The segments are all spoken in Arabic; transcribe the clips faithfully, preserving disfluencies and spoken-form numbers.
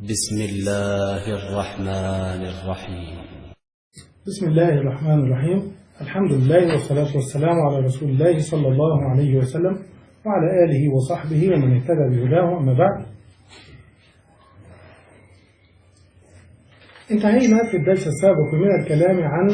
بسم الله الرحمن الرحيم. بسم الله الرحمن الرحيم. الحمد لله والصلاة والسلام على رسول الله صلى الله عليه وسلم وعلى آله وصحبه ومن اهتدى بهداه. أما بعد، انتهينا في الدرس السابق من الكلام عن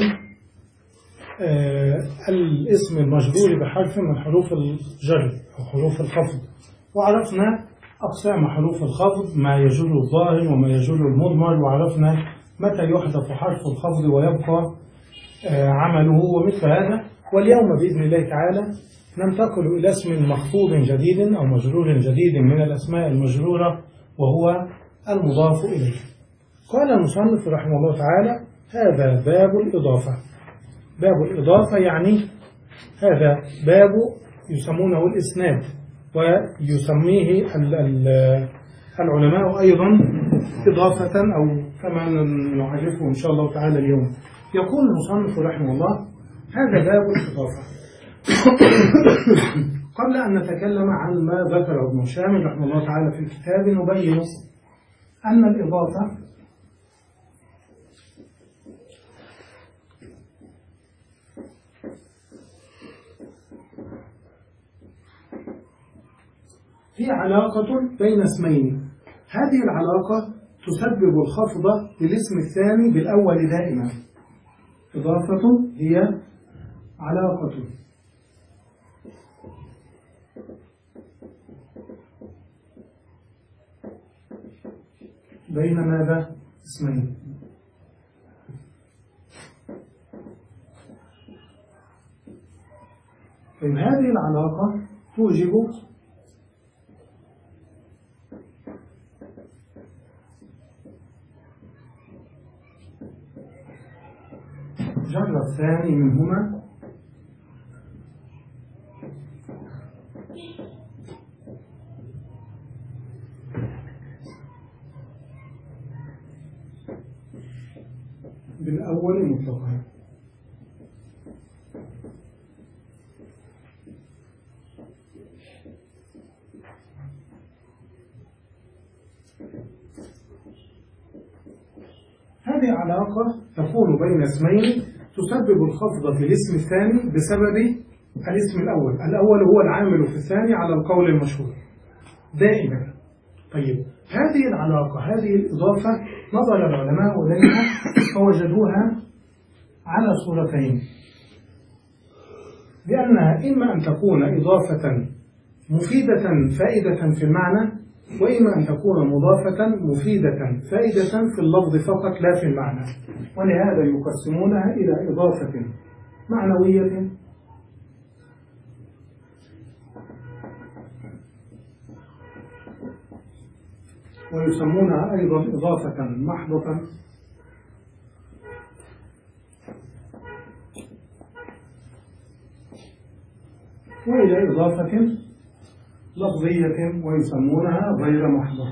آه الاسم المجرور بحرف من حروف الجر أو حروف الخفض، وعرفنا أقسام حروف الخفض، ما يجر الظاهر وما يجر المضمر، وعرفنا متى يحذف حرف الخفض ويبقى آه عمله ومثل هذا. واليوم بإذن الله تعالى ننتقل إلى اسم مخفوض جديد أو مجرور جديد من الأسماء المجرورة، وهو المضاف إليه. قال المصنف رحمه الله تعالى: هذا باب الإضافة. باب الإضافة يعني هذا باب يسمونه الإسناد، ويسميه العلماء أيضا إضافة، أو كما نعرفه إن شاء الله تعالى اليوم. يقول المصنف رحمه الله: هذا باب الإضافة. قبل أن نتكلم عن ما ذكره ابن شامل رحمه الله تعالى في الكتاب، نبين أن الإضافة هي علاقة بين اسمين. هذه العلاقة تسبب الخفض للاسم الثاني بالأول دائما. إضافة هي علاقة بين ماذا؟ اسمين. طيب، هذه العلاقة توجب جر الثاني منهما بالأول مطلقا. هذه علاقة تكون بين اسمين تسبب الخفض في الاسم الثاني بسبب الاسم الأول. الأول هو العامل في الثاني على القول المشهور دائما. طيب، هذه العلاقة، هذه الإضافة، نظر العلماء إليها فوجدوها على صورتين، لأنها إما أن تكون إضافة مفيدة فائدة في المعنى، وإما أن تكون مضافة مفيدة فائدة في اللفظ فقط لا في المعنى. ولهذا يقسمونها إلى إضافة معنوية ويسمونها أيضا إضافة محضة، وإلى إضافة لفظية ويسمونها غير محضة.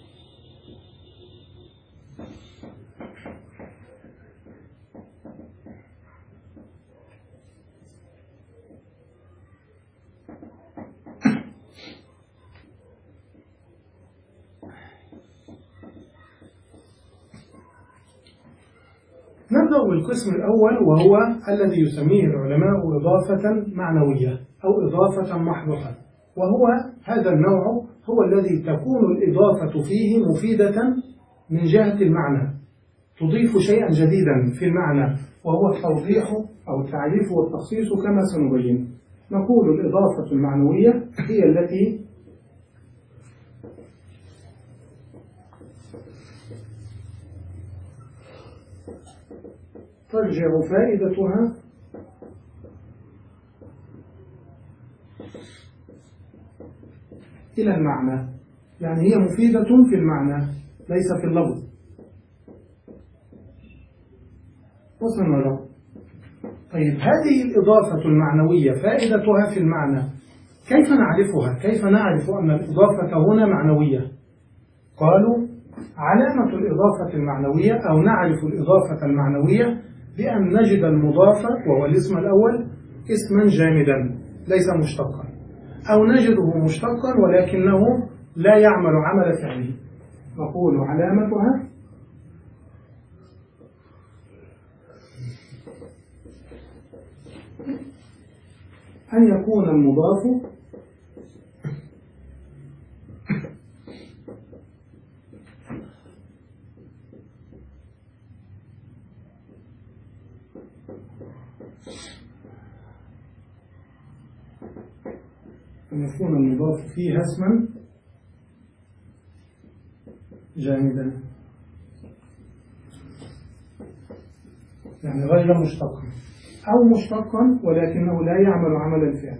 نبدأ بالقسم الأول، وهو الذي يسميه العلماء إضافة معنوية أو إضافة محضة، وهو هذا النوع هو الذي تكون الإضافة فيه مفيدة من جهة المعنى، تضيف شيئا جديدا في المعنى، وهو التوضيح أو التعريف والتخصيص كما سنبين. نقول الإضافة المعنوية هي التي ترجع فائدتها إلى المعنى، يعني هي مفيدة في المعنى ليس في اللفظ. وسنرى. طيب، هذه الإضافة المعنوية فائدتها في المعنى، كيف نعرفها؟ كيف نعرف أن الإضافة هنا معنوية؟ قالوا: علامة الإضافة المعنوية، أو نعرف الإضافة المعنوية بأن نجد المضاف وهو الاسم الأول اسما جامدا ليس مشتقا، أو نجده مشتقا ولكنه لا يعمل عمل فعله. نقول علامتها أن يكون المضاف أن يكون المضاف فيها اسما جامدا، يعني غير مشتقا، أو مشتقا ولكنه لا يعمل عمل الفعل.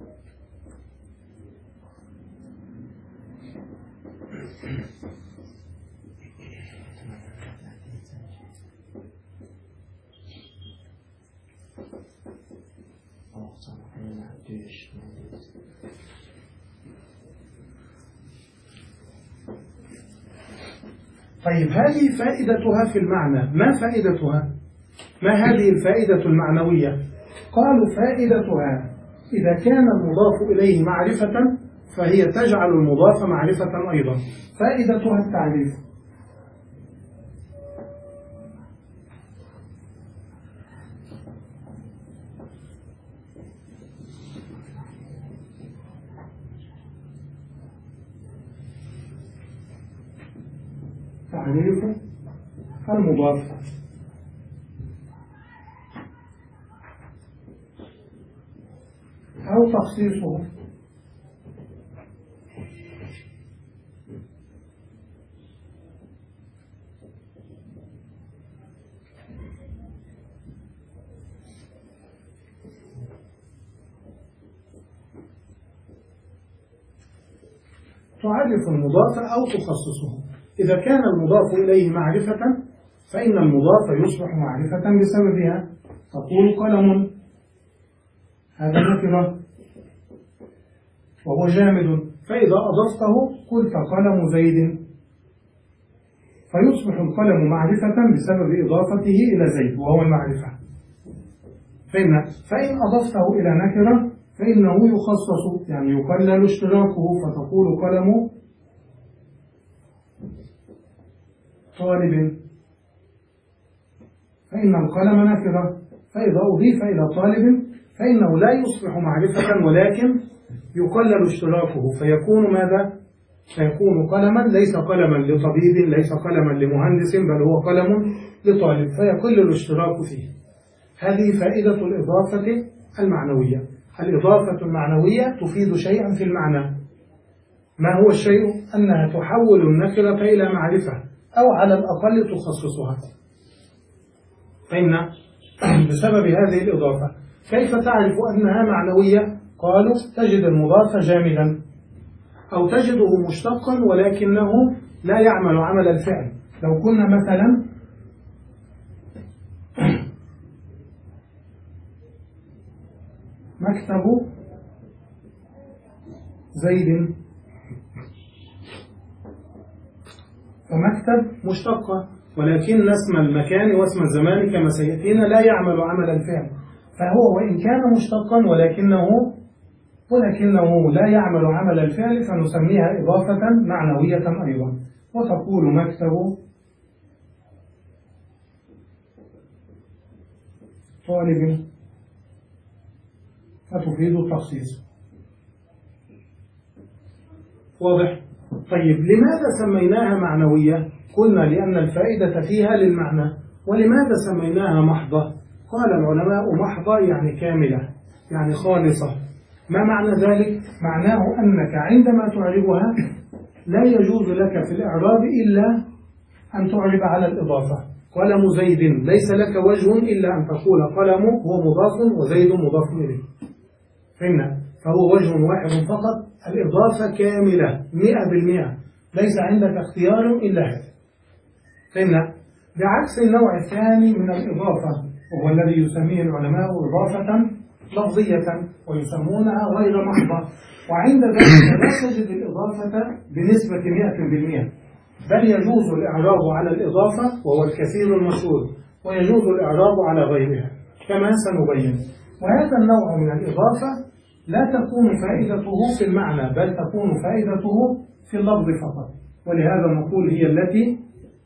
طيب هذه فائدتها في المعنى، ما فائدتها؟ ما هذه الفائدة المعنوية؟ قالوا فائدتها إذا كان المضاف إليه معرفة فهي تجعل المضاف معرفة أيضا. فائدتها التعريف، تعريف المضاف أو تخصيصه. تعرف المضاف أو تخصصه. إذا كان المضاف إليه معرفة فإن المضاف يصبح معرفة بسببها. تقول قلم، هذا نكرة وهو جامد، فإذا أضفته قلت قلم زيد، فيصبح القلم معرفة بسبب إضافته إلى زيد وهو المعرفة. فإن فإن أضفته إلى نكرة فإنه يخصص، يعني يقلل اشتراكه، فتقول قلم طالب، فإن القلم نكرة، فإذا أضيف إلى طالب فإنه لا يصبح معرفة ولكن يقلل اشتراكه، فيكون ماذا؟ فيكون قلما، ليس قلما لطبيب، ليس قلما لمهندس، بل هو قلم لطالب، فيقل الاشتراك فيه. هذه فائدة الإضافة المعنوية. الإضافة المعنوية تفيد شيئا في المعنى. ما هو الشيء؟ أنها تحول النكرة إلى معرفة، أو على الأقل تخصصها. فإن بسبب هذه الإضافة كيف تعرف أنها معنوية؟ قالوا تجد المضاف جامدا، أو تجده مشتقا ولكنه لا يعمل عمل الفعل. لو قلنا مثلا مكتب زيد، فمكتب مشتقة ولكن اسم المكان واسم الزمان كما سيأتينا لا يعمل عمل الفعل، فهو وإن كان مشتقا ولكنه ولكنه لا يعمل عمل الفعل، فنسميها إضافة معنوية أيضا. وتقول مكتب طالب، فتفيد التخصيص. واضح؟ طيب لماذا سميناها معنوية؟ قلنا لأن الفائدة فيها للمعنى. ولماذا سميناها محضة؟ قال العلماء محضة يعني كاملة، يعني خالصة. ما معنى ذلك؟ معناه أنك عندما تعربها لا يجوز لك في الإعراب إلا أن تعرب على الإضافة. قلم زيد ليس لك وجه إلا أن تقول قلم هو مضاف وزيد مضاف إليه. فهمنا؟ فهو وجه واحد فقط، الإضافة كاملة مئة بالمئة، ليس عندك اختيار إلا هذا. فهمنا؟ بعكس النوع الثاني من الإضافة، وهو الذي يسميه العلماء إضافة لفظية ويسمونها غير محضة، وعند ذلك لا تجد الإضافة بنسبة مئة بالمئة، بل يجوز الإعراب على الإضافة وهو الكثير المشهور، ويجوز الإعراب على غيرها كما سنبين. وهذا النوع من الإضافة لا تكون فائدته في المعنى، بل تكون فائدته في اللفظ فقط، ولهذا نقول هي التي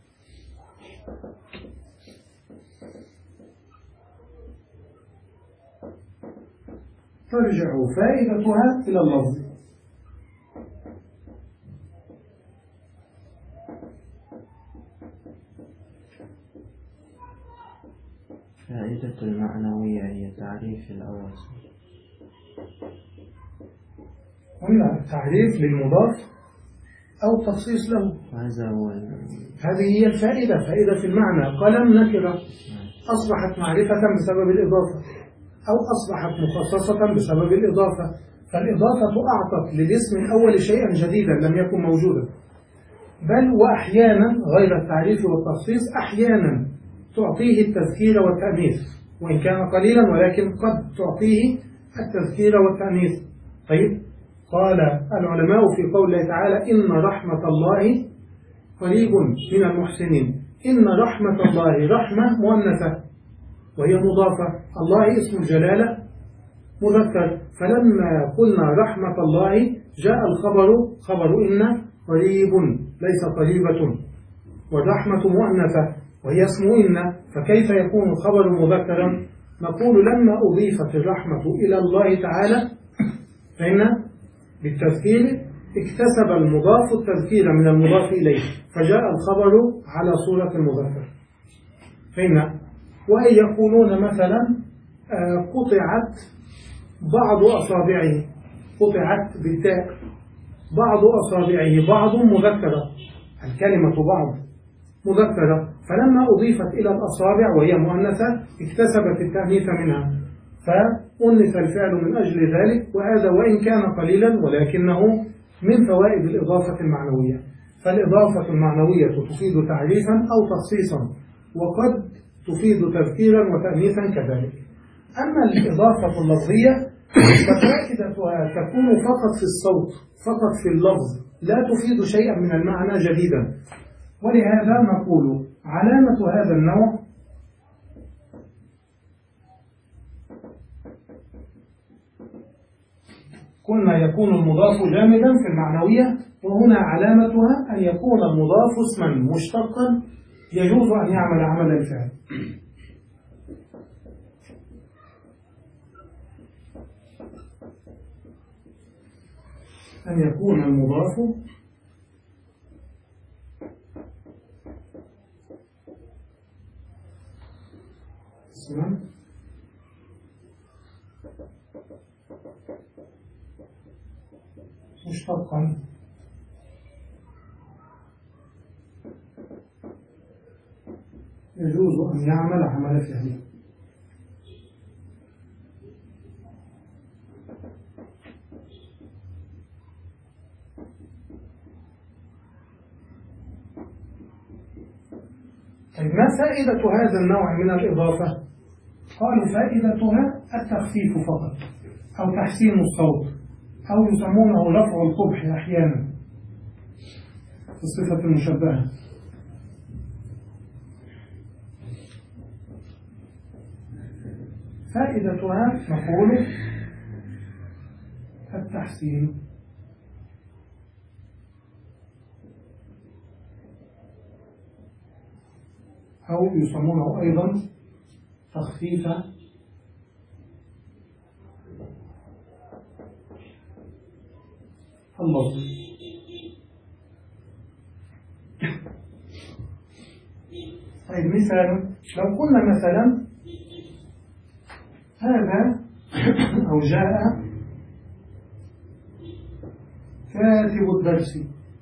ترجع فائدتها إلى اللفظ. فائدة المعنوية هي تعريف الأواصر. قلنا تعريف للمضاف أو تخصيص له. هذا هو هذه هي الفائدة، فائدة المعنى. قلم نكرة أصبحت معرفة بسبب الإضافة، أو أصبحت مخصصة بسبب الإضافة، فالإضافة أعطت للاسم الأول شيئا جديدا لم يكن موجودا. بل وأحيانا غير التعريف والتخصيص أحيانا تعطيه التذكير والتأنيث، وإن كان قليلا ولكن قد تعطيه التذكير والتأنيث. طيب، قال العلماء في قوله تعالى إن رحمة الله قريب من المحسنين. إن رحمة الله رحمة مؤنثة وهي مضافة، الله اسم الجلالة مذكر، فلما قلنا رحمة الله جاء الخبر خبر إن قريب ليس قريبة، والرحمة مؤنثة وهي اسم إن، فكيف يكون الخبر مذكرا؟ نقول لما أضيفت الرحمة إلى الله تعالى فإن بالتذكير اكتسب المضاف التذكير من المضاف إليه، فجاء الخبر على صورة المذكر. فإن وأن يقولون مثلا قطعت بعض أصابعه، قطعت بالتاء بعض أصابعه، بعض مذكرة، الكلمة بعض مذكرة، فلما أضيفت إلى الأصابع وهي مؤنثة اكتسبت التأنيث منها، فأنث الفعل من أجل ذلك، وهذا وإن كان قليلا ولكنه من فوائد الإضافة المعنوية. فالإضافة المعنوية تفيد تعريفا أو تخصيصا، وقد تفيد تذكيرا وتأنيثا كذلك. أما الإضافة اللفظية ففائدتها تكون فقط في الصوت، فقط في اللفظ، لا تفيد شيئا من المعنى جديدا. ولهذا نقول علامة هذا النوع قلنا يكون المضاف جامدا في المعنوية، وهنا علامتها أن يكون المضاف اسما مشتقا يجوز أن يعمل عمل الفعل. أن يكون المضاف اسما مشتقا يجوز أن يعمل عمل فعل. طيب، ما فائدة هذا النوع من الإضافة؟ قالوا فائدتها التخفيف فقط، أو تحسين الصوت، أو يسمونه رفع القبح أحيانا في الصفة المشبهة. فائدتها نقول التحسين أو يسمونه أيضا تخفيف اللفظ. طيب، مثال لو قلنا مثلا هذا أو جاء كاتب الدرس،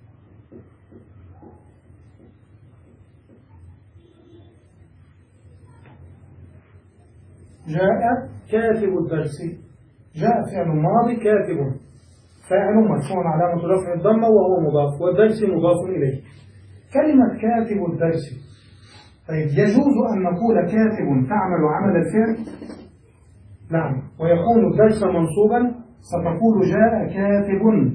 جاء كاتب الدرس، جاء فعل ماضي كاتب فاعل مرفوع علامة رفع الضمة وهو مضاف، والدرس مضاف إليه. كلمة كاتب الدرس، طيب يجوز أن نقول كاتب تعمل عمل الفعل؟ نعم، ويكون الدرس منصوبا، فتقول جاء كاتب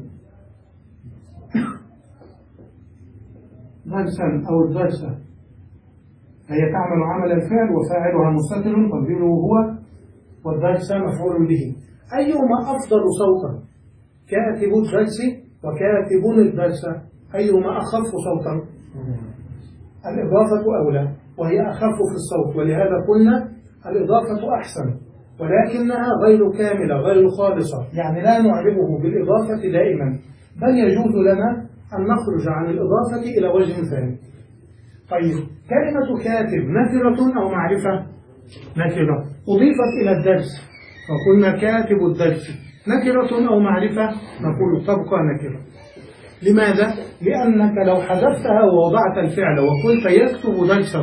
درسا أو الدرس، هي تعمل عمل الفعل وفاعلها مستتر تقديره هو، والدرس مفعول به. أيهما أفضل صوتا، كاتب الدرس وكاتب الدرس؟ أيهما أخف صوتا؟ الإضافة أولى وهي أخف في الصوت، ولهذا قلنا الإضافة أحسن، ولكنها غير كاملة غير خالصة، يعني لا نعربه بالإضافة دائما، بل يجوز لنا أن نخرج عن الإضافة إلى وجه ثاني. طيب، كلمة كاتب نكرة أو معرفة؟ نكرة، أضيفت إلى الدرس فقلنا كاتب الدرس، نكرة أو معرفة؟ نقول تبقى نكرة. لماذا؟ لأنك لو حذفتها ووضعت الفعل وقلت يكتب درسه،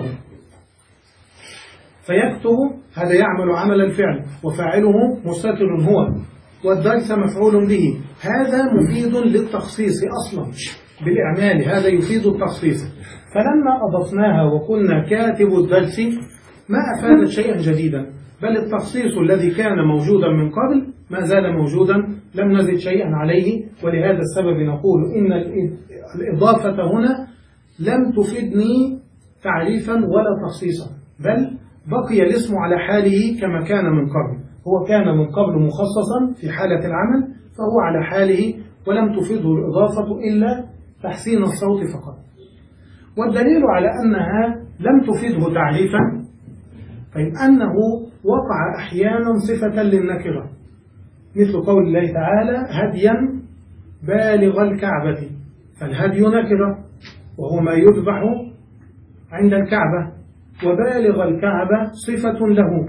فيكتب هذا يعمل عمل الفعل وفاعله مستتر هو، والدرس مفعول به، هذا مفيد للتخصيص أصلا بالإعمال، هذا يفيد التخصيص. فلما أضفناها وقلنا كاتب الدرس ما أفادت شيئا جديدا، بل التخصيص الذي كان موجودا من قبل ما زال موجودا، لم نزد شيئا عليه. ولهذا السبب نقول إن الإضافة هنا لم تفيدني تعريفا ولا تخصيصا، بل بقي الاسم على حاله كما كان من قبل، هو كان من قبل مخصصا في حالة العمل فهو على حاله، ولم تفيده الإضافة إلا تحسين الصوت فقط. والدليل على أنها لم تفيده تعريفا طيب أنه وقع أحيانا صفة للنكرة، مثل قول الله تعالى هديا بالغ الكعبة، فالهدي نكرة وهو ما يذبح عند الكعبة، وبالغ الكعبة صفة له،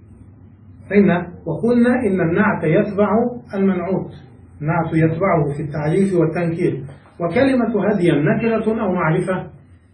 فإن وقلنا إن النعت يتبع المنعوت، النعت يتبعه في التعريف والتنكير. وكلمة هديا نكرة أو معرفة؟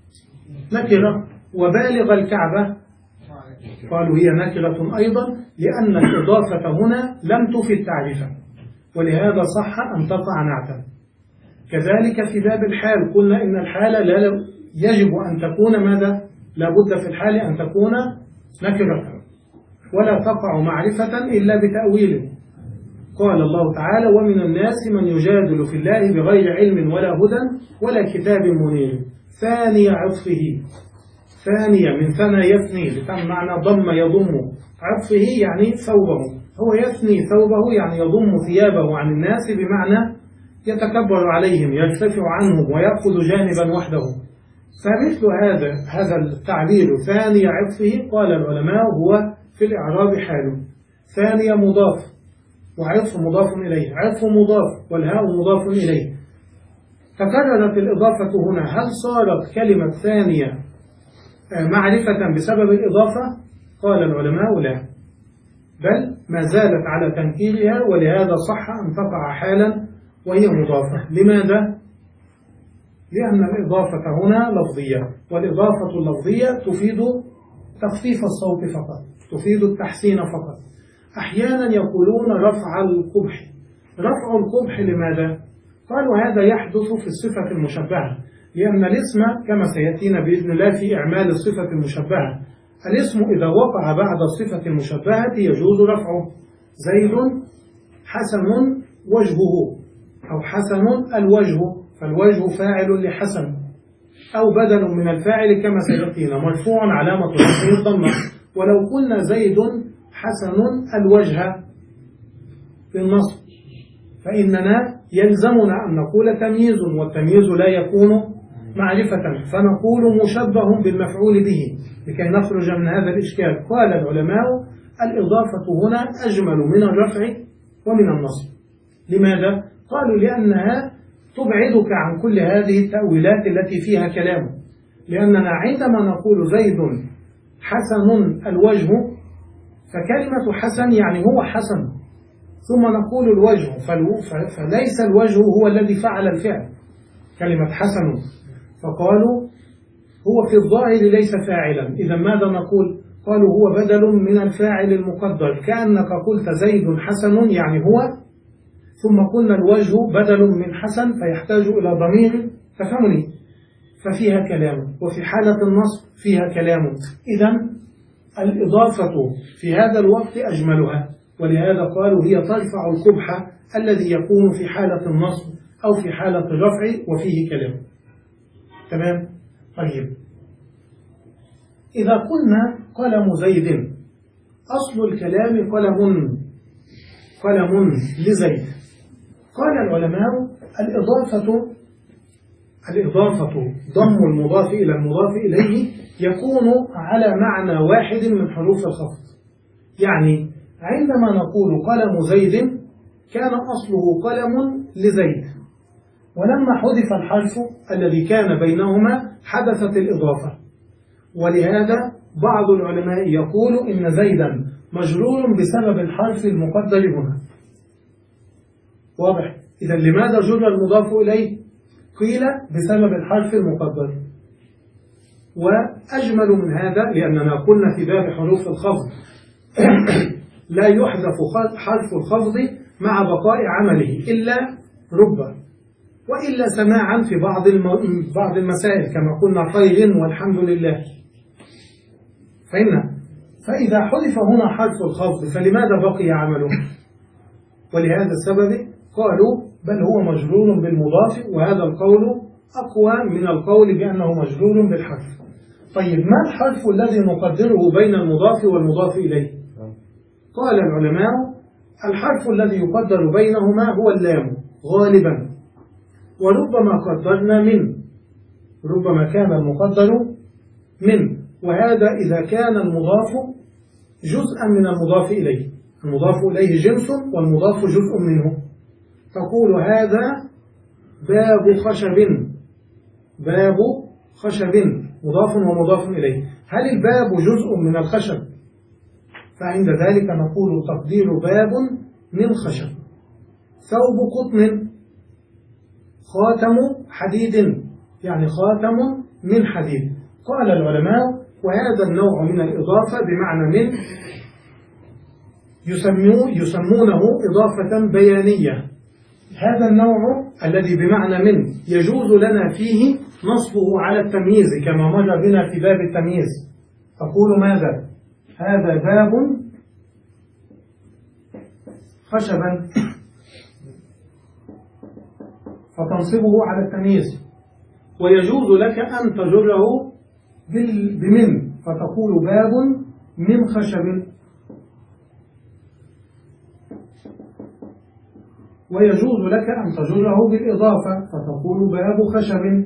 نكرة. وبالغ الكعبة قالوا هي نكرة أيضا، لأن الإضافة هنا لم تفد تعريفا، ولهذا صح أن تقع نعتا. كذلك في باب الحال قلنا إن الحال لا يجب أن تكون ماذا؟ لا بد في الحال أن تكون نكرة، ولا تقع معرفة إلا بتأويل. قال الله تعالى ومن الناس من يجادل في الله بغير علم ولا هدى ولا كتاب منير ثاني عطفه، ثانية من ثنى يثني بمعنى ضم يضم، عطفه يعني ثوبه، هو يثني ثوبه يعني يضم ثيابه عن الناس، بمعنى يتكبر عليهم يرتفع عنهم ويأخذ جانبا وحده. فمثل هذا هذا التعبير ثاني عطفه قال العلماء هو في الإعراب حاله، ثانية مضاف وعطف مضاف إليه، عطف مضاف والهاء مضاف إليه. تكررت الإضافة هنا، هل صارت كلمة ثانية معرفة بسبب الإضافة؟ قال العلماء لا، بل ما زالت على تنكيرها، ولهذا صح أن تقع حالا وهي مضافة. لماذا؟ لأن الإضافة هنا لفظية، والإضافة اللفظية تفيد تخفيف الصوت فقط، تفيد التحسين فقط. أحيانا يقولون رفع القبح، رفع القبح لماذا؟ قالوا هذا يحدث في الصفة المشبهة، لأن الاسم كما سيأتينا بإذن الله في إعمال الصفة المشبهة، الاسم إذا وقع بعد الصفة المشبهة يجوز رفعه. زيد حسن وجهه، أو حسن الوجه، فالوجه فاعل لحسن، أو بدل من الفاعل كما سيأتينا مرفوع علامة رفعه الضمة. ولو قلنا زيد حسن الوجه في النصب فإننا يلزمنا أن نقول تمييز، والتمييز لا يكون معرفة، فنقول مشبه بالمفعول به لكي نخرج من هذا الإشكال. قال العلماء الإضافة هنا أجمل من الرفع ومن النصب. لماذا؟ قالوا لأنها تبعدك عن كل هذه التأويلات التي فيها كلام، لأننا عندما نقول زيد حسن الوجه فكلمة حسن يعني هو حسن، ثم نقول الوجه فليس الوجه هو الذي فعل الفعل، كلمة حسن، فقالوا هو في الظاهر ليس فاعلا، إذا ماذا نقول؟ قالوا هو بدل من الفاعل المقدر، كأنك قلت زيد حسن يعني هو، ثم قلنا الوجه بدل من حسن فيحتاج إلى ضمير، تفهمني؟ ففيها كلام، وفي حالة النصب فيها كلام. إذن الإضافة في هذا الوقت أجملها، ولهذا قالوا هي ترفع القبح الذي يكون في حالة النصب أو في حالة الرفع وفيه كلام. تمام؟ طيب، إذا قلنا قلم زيد، أصل الكلام قلم قلم لزيد. قال العلماء الإضافة الإضافة ضم المضاف إلى المضاف إليه يكون على معنى واحد من حروف الخفض. يعني عندما نقول قلم زيد كان أصله قلم لزيد، ولما حذف الحرف الذي كان بينهما حدثت الإضافة. ولهذا بعض العلماء يقول إن زيدا مجرور بسبب الحرف المقدر هنا. واضح؟ إذا لماذا جر المضاف إليه؟ قيل بسبب الحرف المقدر. وأجمل من هذا، لأننا قلنا في باب حروف الخفض لا يحذف حرف الخفض مع بقاء عمله إلا رب، وإلا سماعا في بعض بعض المسائل كما قلنا خير والحمد لله. فإن فإذا حذف هنا حرف الخفض فلماذا بقي عمله؟ ولهذا السبب قالوا بل هو مجرور بالمضاف، وهذا القول أقوى من القول بأنه مجرور بالحرف. طيب ما الحرف الذي نقدره بين المضاف والمضاف إليه؟ قال العلماء الحرف الذي يقدر بينهما هو اللام غالبا، وربما قدرنا من، ربما كان المقدر من، وهذا إذا كان المضاف جزءا من المضاف إليه. المضاف إليه جنس والمضاف جزء منه. تقول هذا باب خشب، باب خشب مضاف ومضاف إليه. هل الباب جزء من الخشب؟ فعند ذلك نقول تقدير باب من خشب. ثوب قطن، خاتم حديد، يعني خاتم من حديد. قال العلماء وهذا النوع من الإضافة بمعنى من يسمونه إضافة بيانية. هذا النوع الذي بمعنى من يجوز لنا فيه نصبه على التمييز كما مر بنا في باب التمييز. تقول ماذا؟ هذا باب خشبا، فتنصبه على التمييز. ويجوز لك أن تجره بمن، فتقول باب من خشب. ويجوز لك أن تجره بالإضافة فتقول باب خشب.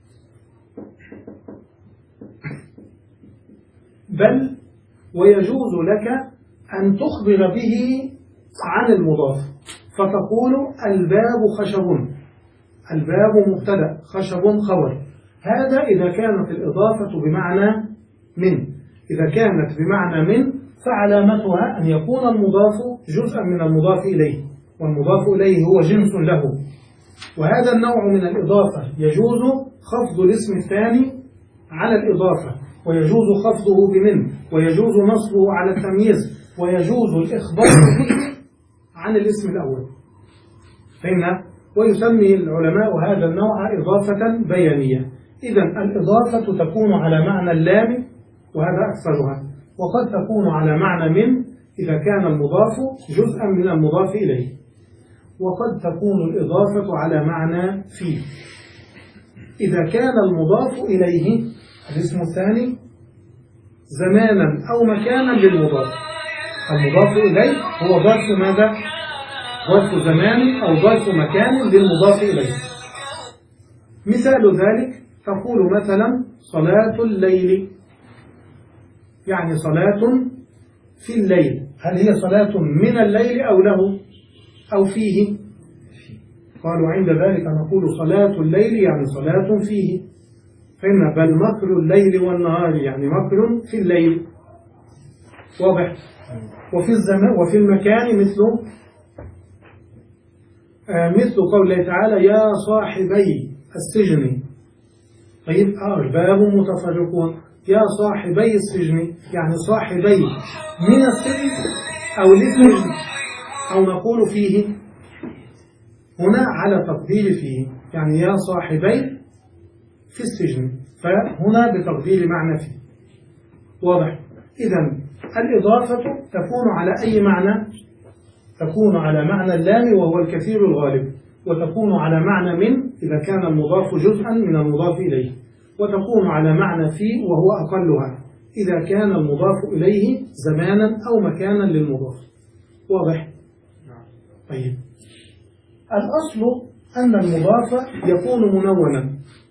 بل ويجوز لك أن تخبر به عن المضاف فتقول الباب خشب. الباب مبتدأ، خشب خبر. هذا إذا كانت الإضافة بمعنى من. إذا كانت بمعنى من فعلامتها أن يكون المضاف جزءا من المضاف إليه، والمضاف إليه هو جنس له. وهذا النوع من الإضافة يجوز خفض الاسم الثاني على الإضافة، ويجوز خفضه بمن، ويجوز نصبه على التمييز، ويجوز الإخبار به عن الاسم الأول. فهمنا؟ ويسمي العلماء هذا النوع إضافة بيانية. إذن الإضافة تكون على معنى اللام وهذا أكثرها، وقد تكون على معنى من إذا كان المضاف جزءا من المضاف إليه، وقد تكون الإضافة على معنى في إذا كان المضاف إليه الاسم الثاني زمانا أو مكانا للمضاف. المضاف إليه هو ظرف ماذا؟ ظرف زمان أو ظرف مكان للمضاف إليه. مثال ذلك تقول مثلا صلاة الليل، يعني صلاة في الليل. هل هي صلاة من الليل أو له أو فيه؟ قالوا عند ذلك نقول صلاة الليل يعني صلاة فيه. فإن بل مكر الليل والنهار يعني مكر في الليل. واضح؟ وفي الزمان وفي المكان مثل آه مثل قوله تعالى يا صاحبي السجن. طيب أرباب متفرقون، يا صاحبي السجن يعني صاحبي من السجن أو للسجن، أو نقول فيه هنا على تقدير فيه، يعني يا صاحبي في السجن، فهنا بتقدير معنى فيه. واضح؟ إذن الإضافة تكون على أي معنى؟ تكون على معنى اللام وهو الكثير الغالب، وتكون على معنى من إذا كان المضاف جزءا من المضاف إليه، وتكون على معنى في وهو أقلها إذا كان المضاف إليه زمانا أو مكانا للمضاف. واضح؟ طيب الأصل أن المضاف يكون منونا،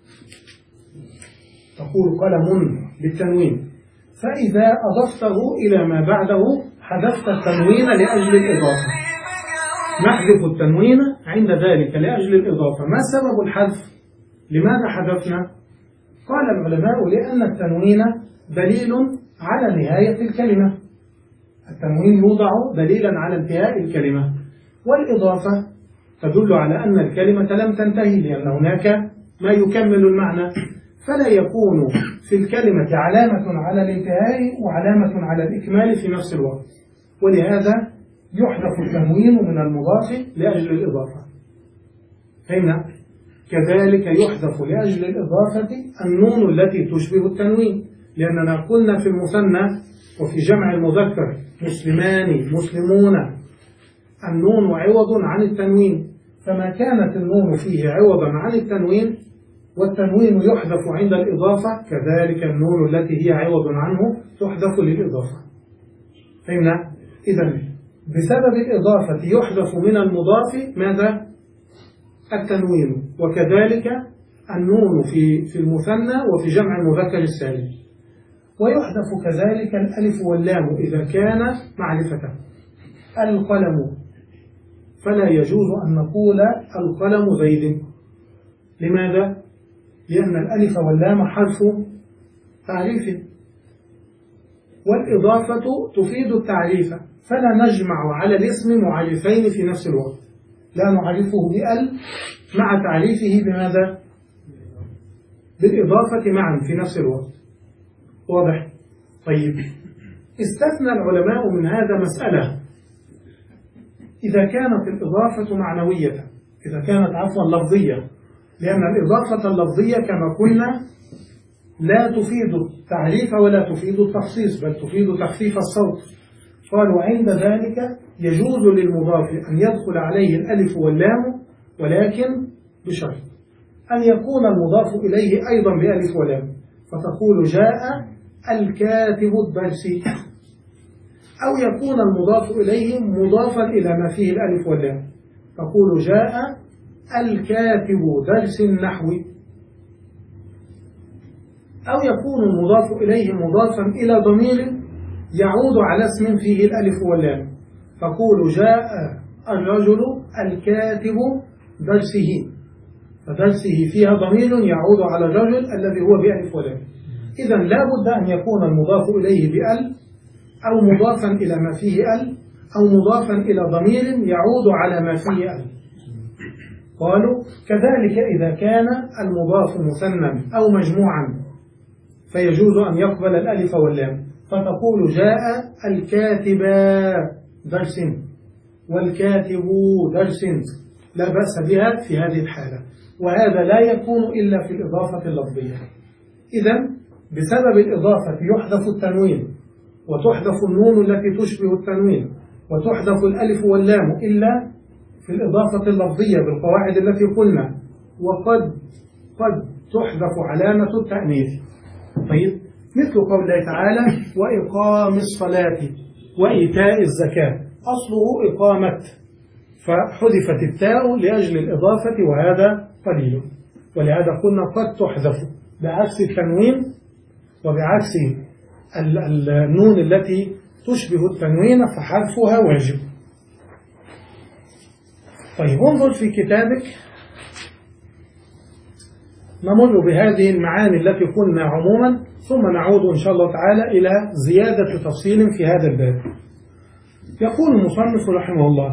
تقول قلم بالتنوين، فإذا أضفته إلى ما بعده حذفت التنوين لأجل الإضافة. نحذف التنوين عند ذلك لأجل الإضافة. ما سبب الحذف؟ لماذا حذفنا؟ قال العلماء لأن التنوين دليل على نهاية الكلمة. التنوين يوضع دليلا على انتهاء الكلمة، والإضافة تدل على أن الكلمة لم تنتهي، لأن هناك ما يكمل المعنى، فلا يكون في الكلمة علامة على الانتهاء وعلامة على الإكمال في نفس الوقت، ولهذا يحذف التنوين من المضاف لأجل الإضافة. فهمنا؟ كذلك يحذف لأجل الإضافة النون التي تشبه التنوين، لأننا قلنا في المثنى وفي جمع المذكر مسلمان مسلمون النون عوض عن التنوين، فما كانت النون فيه عوضا عن التنوين والتنوين يحذف عند الإضافة، كذلك النون التي هي عوض عنه تحذف للإضافة. فهمنا؟ إذن بسبب الإضافة يحذف من المضاف ماذا؟ التنوين، وكذلك النون في في المثنى وفي جمع المذكر السالم. ويحذف كذلك الألف واللام إذا كان معرفة. القلم، فلا يجوز أن نقول القلم زيد. لماذا؟ لأن الألف واللام حرف تعريف، والإضافة تفيد التعريف، فلا نجمع على الاسم معرفين في نفس الوقت، لا نعرفه بأل مع تعريفه بماذا؟ بالإضافة معا في نفس الوقت. واضح؟ طيب، استثنى العلماء من هذا مسألة إذا كانت الإضافة معنوية، إذا كانت عفوا لفظية، لأن الإضافة اللفظية كما قلنا لا تفيد التعريف ولا تفيد التخصيص، بل تفيد تخفيف الصوت. قالوا عند ذلك يجوز للمضاف أن يدخل عليه الألف واللام، ولكن بشرط أن يكون المضاف إليه أيضا بألف ولام، فتقول جاء الكاتب الدرسي، أو يكون المضاف إليه مضافا إلى ما فيه الألف واللام، تقول جاء الكاتب درس النحو، أو يكون المضاف إليه مضافا إلى ضمير يعود على اسم فيه الألف واللام، تقول جاء الرجل الكاتب درسه، فدرسه فيها ضمير يعود على الرجل الذي هو بألف ولام. إذن لا بد أن يكون المضاف إليه بأل، أو مضافا إلى ما فيه أل، أو مضافا إلى ضمير يعود على ما فيه أل. قالوا كذلك إذا كان المضاف مثنى أو مجموعا فيجوز أن يقبل الألف واللام، فتقول جاء الكاتبا درس والكاتب درس، لا بأس بها في هذه الحالة، وهذا لا يكون إلا في الإضافة اللفظية. إذن بسبب الإضافة يحذف التنوين، وتحذف النون التي تشبه التنوين، وتحذف الألف واللام إلا في الإضافة اللفظية بالقواعد التي قلنا، وقد قد تحذف علامة التأنيث. طيب، مثل قول الله تعالى وإقام الصلاة وإيتاء الزكاة، أصله إقامة، فحذفت التاء لأجل الإضافة، وهذا قليل، ولهذا قلنا قد تحذف بعكس التنوين وبعكس النون التي تشبه التنوين فحذفها واجب. طيب، انظر في كتابك، نمر بهذه المعاني التي قلنا عموما، ثم نعود إن شاء الله تعالى إلى زيادة تفصيل في هذا الباب. يقول المصنف رحمه الله: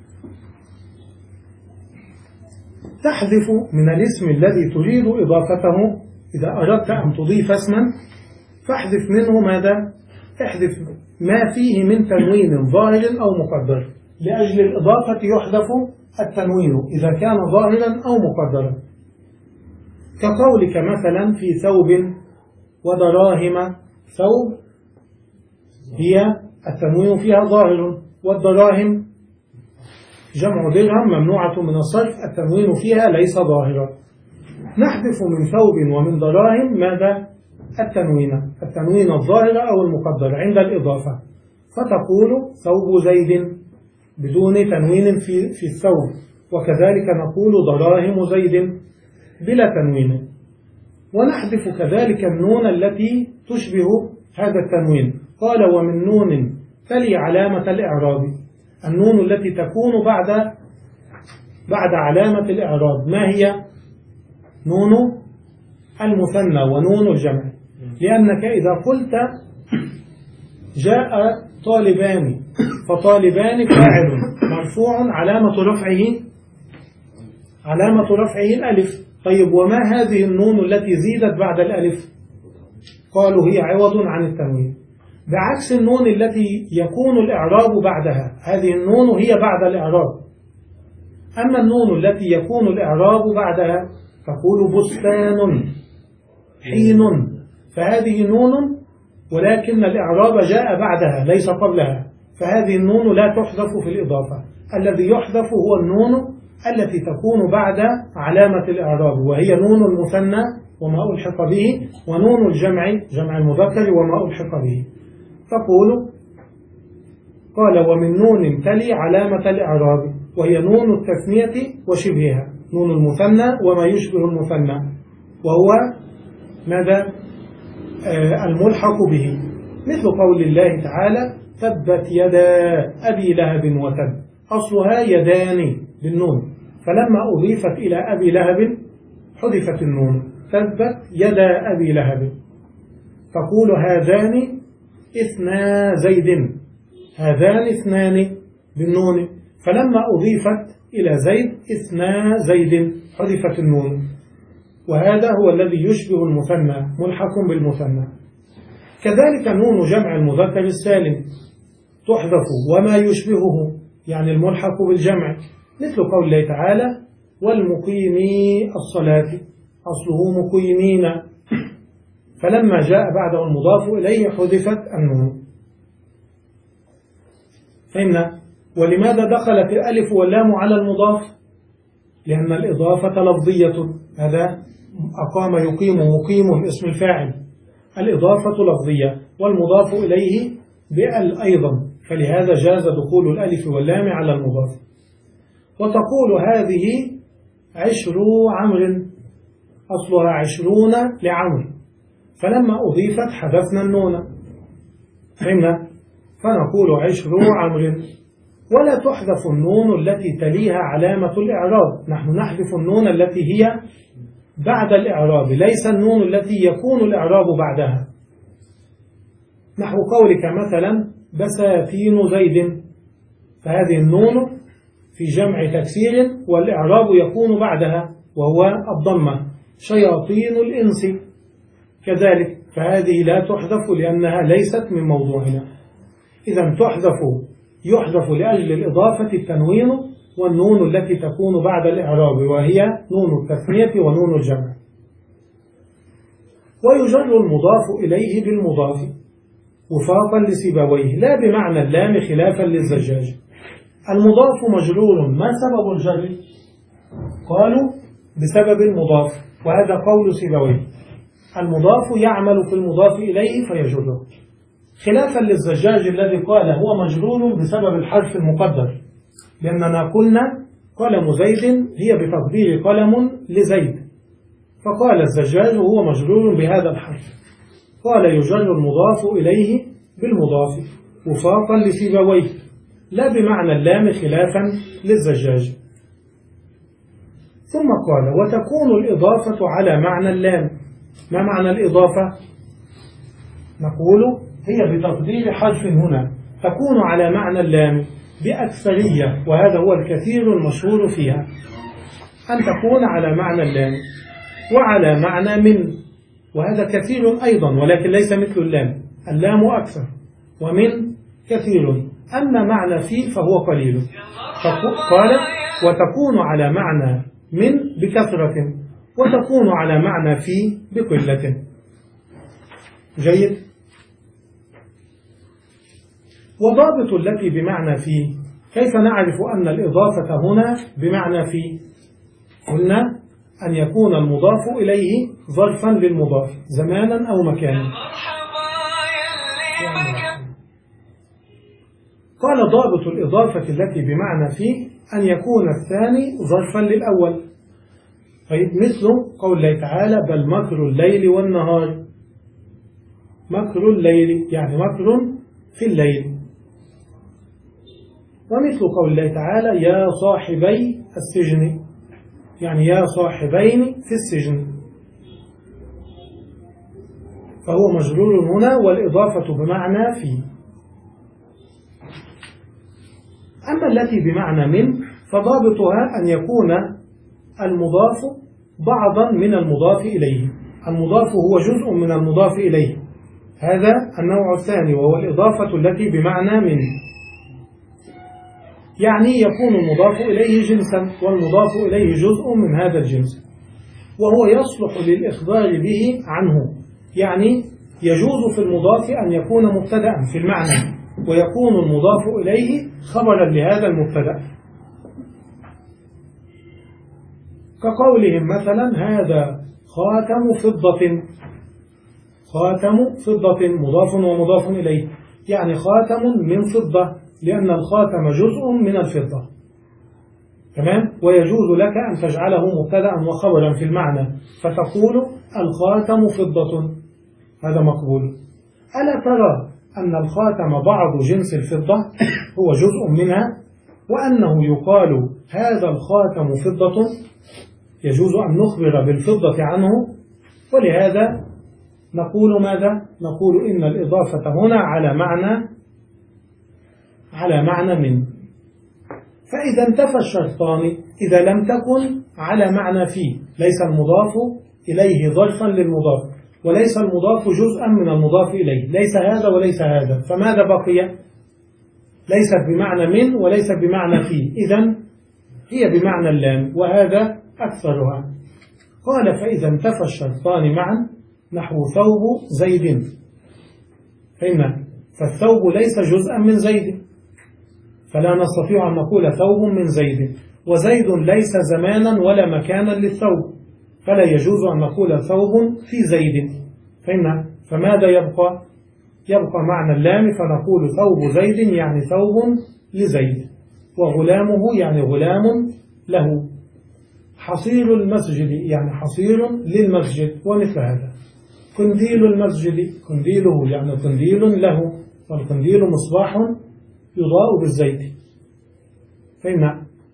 تحذف من الاسم الذي تريد إضافته، إذا أردت أن تضيف اسما فاحذف منه ماذا؟ احذف ما فيه من تنوين ظاهر أو مقدر. لأجل الإضافة يحذف التنوين إذا كان ظاهرا أو مقدرا، كقولك مثلا في ثوب ودراهم. ثوب هي التنوين فيها ظاهر، والدراهم جمع درهم ممنوعة من الصرف، التنوين فيها ليس ظاهرا. نحذف من ثوب ومن دراهم ماذا؟ التنوين، التنوين الظاهر أو المقدر عند الإضافة، فتقول ثوب زيد بدون تنوين في في الثوب، وكذلك نقول دراهم زيد بلا تنوين. ونحذف كذلك النون التي تشبه هذا التنوين. قال ومن نون تلي علامة الإعراب، النون التي تكون بعد بعد علامة الإعراب ما هي؟ نون المثنى ونون الجمع، لأنك إذا قلت جاء طالبان فطالبان فاعل مرفوع علامة رفعه علامة رفعه الألف. طيب وما هذه النون التي زيدت بعد الألف؟ قالوا هي عوض عن التنوين، بعكس النون التي يكون الإعراب بعدها، هذه النون هي بعد الإعراب. أما النون التي يكون الإعراب بعدها تقول بستان حين، فهذه نون ولكن الإعراب جاء بعدها ليس قبلها، فهذه النون لا تحذف في الإضافة. الذي يحذف هو النون التي تكون بعد علامة الإعراب، وهي نون المثنى وما ألحق به، ونون الجمع جمع المذكر وما ألحق به. تقول قال ومن نون تلي علامة الإعراب، وهي نون التثنية وشبهها، نون المثنى وما يشبه المثنى، وهو ماذا؟ آه الملحق به، مثل قول الله تعالى تبت يدا أبي لهب وتب، أصلها يدان بالنون، فلما أضيفت إلى أبي لهب حذفت النون، تبت يدا أبي لهب. تقول هذان اثنا زيد، هذان اثنان بالنون، فلما أضيفت إلى زيد اثنا زيد حذفت النون، وهذا هو الذي يشبه المثنى ملحق بالمثنى. كذلك نون جمع المذكر السالم تحذف وما يشبهه، يعني الملحق بالجمع، مثل قول الله تعالى والمقيمي الصلاة، أصله مقيمين، فلما جاء بعده المضاف إليه حذفت النون. فإن ولماذا دخلت الألف واللام على المضاف؟ لأن الإضافة لفظية، هذا أقام يقيم مقيم اسم الفاعل، الإضافة لفظية والمضاف إليه بأل أيضا، فلهذا جاز دخول الألف واللام على المضاف. وتقول هذه عشر عمر، أصلها عشرون لعمر، فلما أضيفت حذفنا النون، فهمنا؟ فنقول عشر عمر. ولا تحذف النون التي تليها علامة الإعراب، نحن نحذف النون التي هي بعد الإعراب، ليس النون التي يكون الإعراب بعدها، نحو قولك مثلا بساتين زيد، فهذه النون في جمع تكسير والإعراب يكون بعدها وهو الضمة. شياطين الإنس كذلك، فهذه لا تحذف لأنها ليست من موضوعنا. إذا تحذف يحذف لأجل الإضافة التنوين والنون التي تكون بعد الإعراب، وهي نون التثنية ونون الجمع. ويجر المضاف إليه بالمضاف وفاقا لسيبويه، لا بمعنى اللام خلافا للزجاج. المضاف مجرور، ما سبب الجر؟ قالوا بسبب المضاف، وهذا قول سيبويه، المضاف يعمل في المضاف إليه فيجره، خلافا للزجاج الذي قال هو مجرور بسبب الحرف المقدر، لأننا قلنا قلم زيد هي بتقدير قلم لزيد، فقال الزجاج هو مجرور بهذا الحرف، قال يجر المضاف إليه بالمضاف وفاقا لسيبويه، لا بمعنى اللام خلافا للزجاج. ثم قال وتكون الإضافة على معنى اللام. ما معنى الإضافة؟ نقول هي بتقدير حرف هنا تكون على معنى اللام بأكثرية، وهذا هو الكثير المشهور فيها، أن تكون على معنى اللام وعلى معنى من، وهذا كثير أيضا ولكن ليس مثل اللام، اللام أكثر ومن كثير، أما معنى في فهو قليل. قال وتكون على معنى من بكثرة وتكون على معنى في بقلة. جيد. وضابط التي بمعنى في، كيف نعرف أن الإضافة هنا بمعنى في؟ قلنا أن يكون المضاف إليه ظرفا للمضاف زمانا أو مكانا. قال ضابط الإضافة التي بمعنى في أن يكون الثاني ظرفا للأول. طيب مثل قول الله تعالى بل مكر الليل والنهار، مكر الليل يعني مكر في الليل. ومثل قول الله تعالى يا صاحبي السجن، يعني يا صاحبين في السجن، فهو مجرور هنا والإضافة بمعنى في. أما التي بمعنى من فضابطها أن يكون المضاف بعضا من المضاف إليه، المضاف هو جزء من المضاف إليه، هذا النوع الثاني وهو الإضافة التي بمعنى من، يعني يكون المضاف إليه جنسا والمضاف إليه جزء من هذا الجنس، وهو يصلح للإخبار به عنه، يعني يجوز في المضاف أن يكون مبتدأ في المعنى ويكون المضاف إليه خبرا لهذا المبتدأ، كقولهم مثلا هذا خاتم فضة، خاتم فضة مضاف ومضاف إليه، يعني خاتم من فضة لأن الخاتم جزء من الفضة، تمام. ويجوز لك أن تجعله مبتدأ وخبرا في المعنى فتقول الخاتم فضة، هذا مقبول. ألا ترى أن الخاتم بعض جنس الفضة هو جزء منها، وأنه يقال هذا الخاتم فضة، يجوز أن نخبر بالفضة عنه، ولهذا نقول ماذا؟ نقول إن الإضافة هنا على معنى على معنى من. فإذا انتفى الشرطان إذا لم تكن على معنى فيه، ليس المضاف إليه ظرفا للمضاف وليس المضاف جزءا من المضاف إليه، ليس هذا وليس هذا، فماذا بقي؟ ليست بمعنى من وليس بمعنى فيه، إذن هي بمعنى اللام، وهذا أكثرها. قال فإذا انتفى الشرطان معا نحو ثوب زيد، فإن فالثوب ليس جزءا من زيد، فلا نستطيع أن نقول ثوب من زيد، وزيد ليس زمانا ولا مكانا للثوب، فلا يجوز أن نقول ثوب في زيد، فإن فماذا يبقى؟ يبقى معنى اللام، فنقول ثوب زيد يعني ثوب لزيد، وغلامه يعني غلام له، حصير المسجد يعني حصير للمسجد، ومثل هذا. قنديل المسجد قنديله يعني قنديل له، والقنديل مصباح يضاء بالزيت، فإن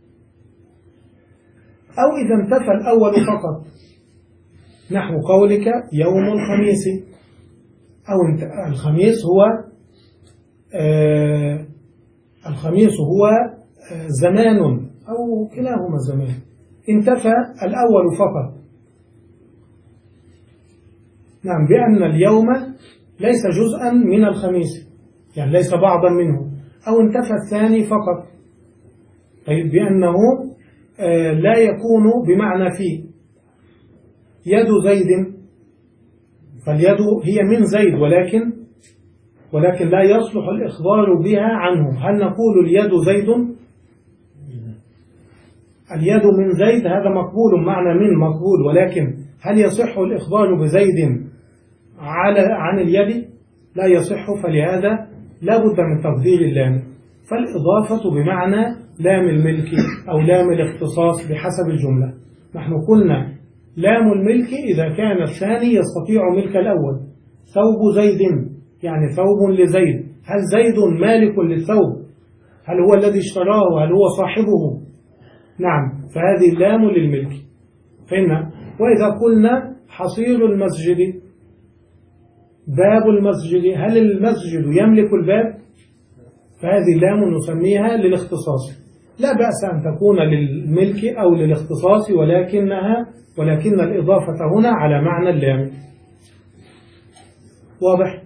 أو إذا انتفى الأول فقط نحو قولك يوم الخميس، أو الخميس هو آه الخميس هو آه زمان أو كلاهما زمان، انتفى الأول فقط، نعم، بأن اليوم ليس جزءا من الخميس، يعني ليس بعضا منه، أو انتفى الثاني فقط، طيب بأنه آه لا يكون بمعنى في. يد زيد، فاليد هي من زيد ولكن ولكن لا يصلح الإخبار بها عنه، هل نقول اليد زيد؟ اليد من زيد هذا مقبول، معنى من مقبول، ولكن هل يصح الإخبار بزيد على عن اليد؟ لا يصح، فلهذا لا بد من تقدير اللام، فالإضافة بمعنى لام الملك أو لام الاختصاص بحسب الجملة. نحن قلنا لام الملك إذا كان الثاني يستطيع ملك الأول، ثوب زيد يعني ثوب لزيد، هل زيد مالك للثوب؟ هل هو الذي اشتراه؟ هل هو صاحبه؟ نعم، فهذه اللام للملك، فإن وإذا قلنا حصير المسجد باب المسجد، هل المسجد يملك الباب؟ فهذه اللام نسميها للاختصاص، لا بأس أن تكون للملك أو للاختصاص، ولكنها ولكن الإضافة هنا على معنى اللام. واضح؟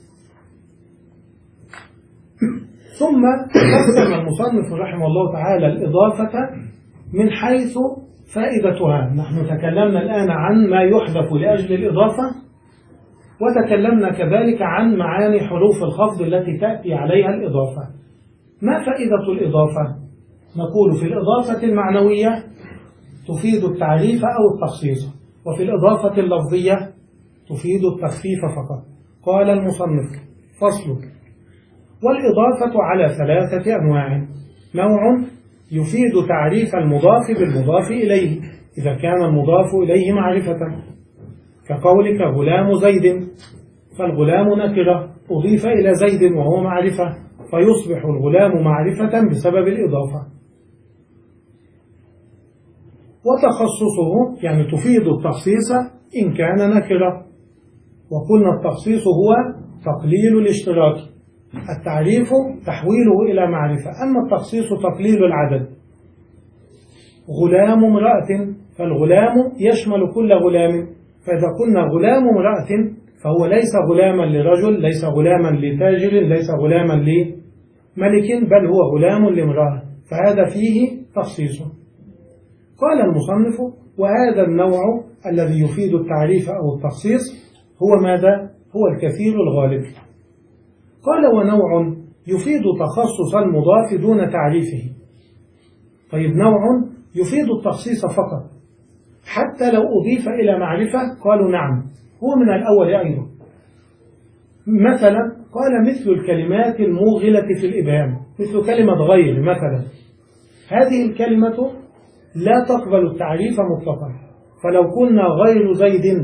ثم قسم المصنف رحمه الله تعالى الإضافة من حيث فائدتها. نحن تكلمنا الآن عن ما يحذف لأجل الإضافة، وتكلمنا كذلك عن معاني حروف الخفض التي تأتي عليها الإضافة. ما فائدة الإضافة؟ نقول في الإضافة المعنوية تفيد التعريف أو التخصيص، وفي الإضافة اللفظية تفيد التخفيف فقط. قال المصنف فصل: والإضافة على ثلاثة أنواع: نوع يفيد تعريف المضاف بالمضاف إليه إذا كان المضاف إليه معرفة، كقولك غلام زيد، فالغلام نكرة أضيف إلى زيد وهو معرفة، فيصبح الغلام معرفة بسبب الإضافة. وتخصصه يعني تفيد التخصيص إن كان نكرة، وقلنا التخصيص هو تقليل الاشتراك، التعريف تحويله إلى معرفة، أما التخصيص تقليل العدد. غلام امرأة، فالغلام يشمل كل غلام، فإذا قلنا غلام امرأة فهو ليس غلاما لرجل، ليس غلاما لتاجر، ليس غلاما لملك، بل هو غلام لامرأة، فهذا فيه تخصيص. قال المصنف: وهذا النوع الذي يفيد التعريف أو التخصيص هو ماذا؟ هو الكثير الغالب. قال: ونوع يفيد تخصص المضاف دون تعريفه. طيب نوع يفيد التخصيص فقط حتى لو أضيف إلى معرفة، قالوا نعم، هو من الأول أيضا. مثلا قال: مثل الكلمات الموغلة في الإبهام، مثل كلمة غير مثلا، هذه الكلمة لا تقبل التعريف مطلقا، فلو قلنا غير زيد،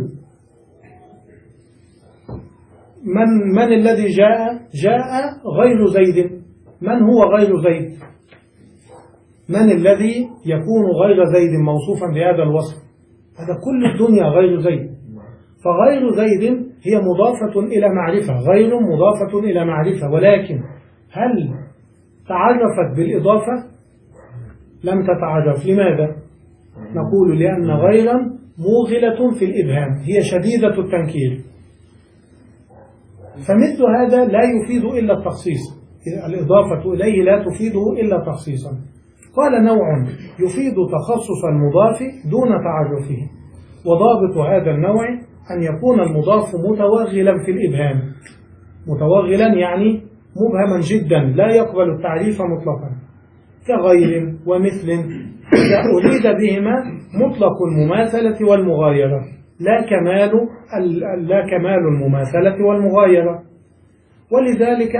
من, من الذي جاء؟ جاء غير زيد. من هو غير زيد؟ من الذي يكون غير زيد موصوفا بهذا الوصف؟ هذا كل الدنيا غير زيد. فغير زيد هي مضافة إلى معرفة، غير مضافة إلى معرفة، ولكن هل تعرفت بالإضافة؟ لم تتعرف. لماذا؟ نقول لأن غيرا موغلة في الإبهام، هي شديدة التنكير، فمثل هذا لا يفيد إلا التخصيص، الإضافة إليه لا تفيده إلا تخصيصا. قال: نوع يفيد تخصص المضاف دون تعرفه، وضابط هذا النوع أن يكون المضاف متوغلا في الإبهام، متوغلا يعني مبهما جدا لا يقبل التعريف مطلقا، كغير ومثل، إذا أريد بهما مطلق المماثلة والمغايرة، لا كمال لا كمال المماثلة والمغايرة. ولذلك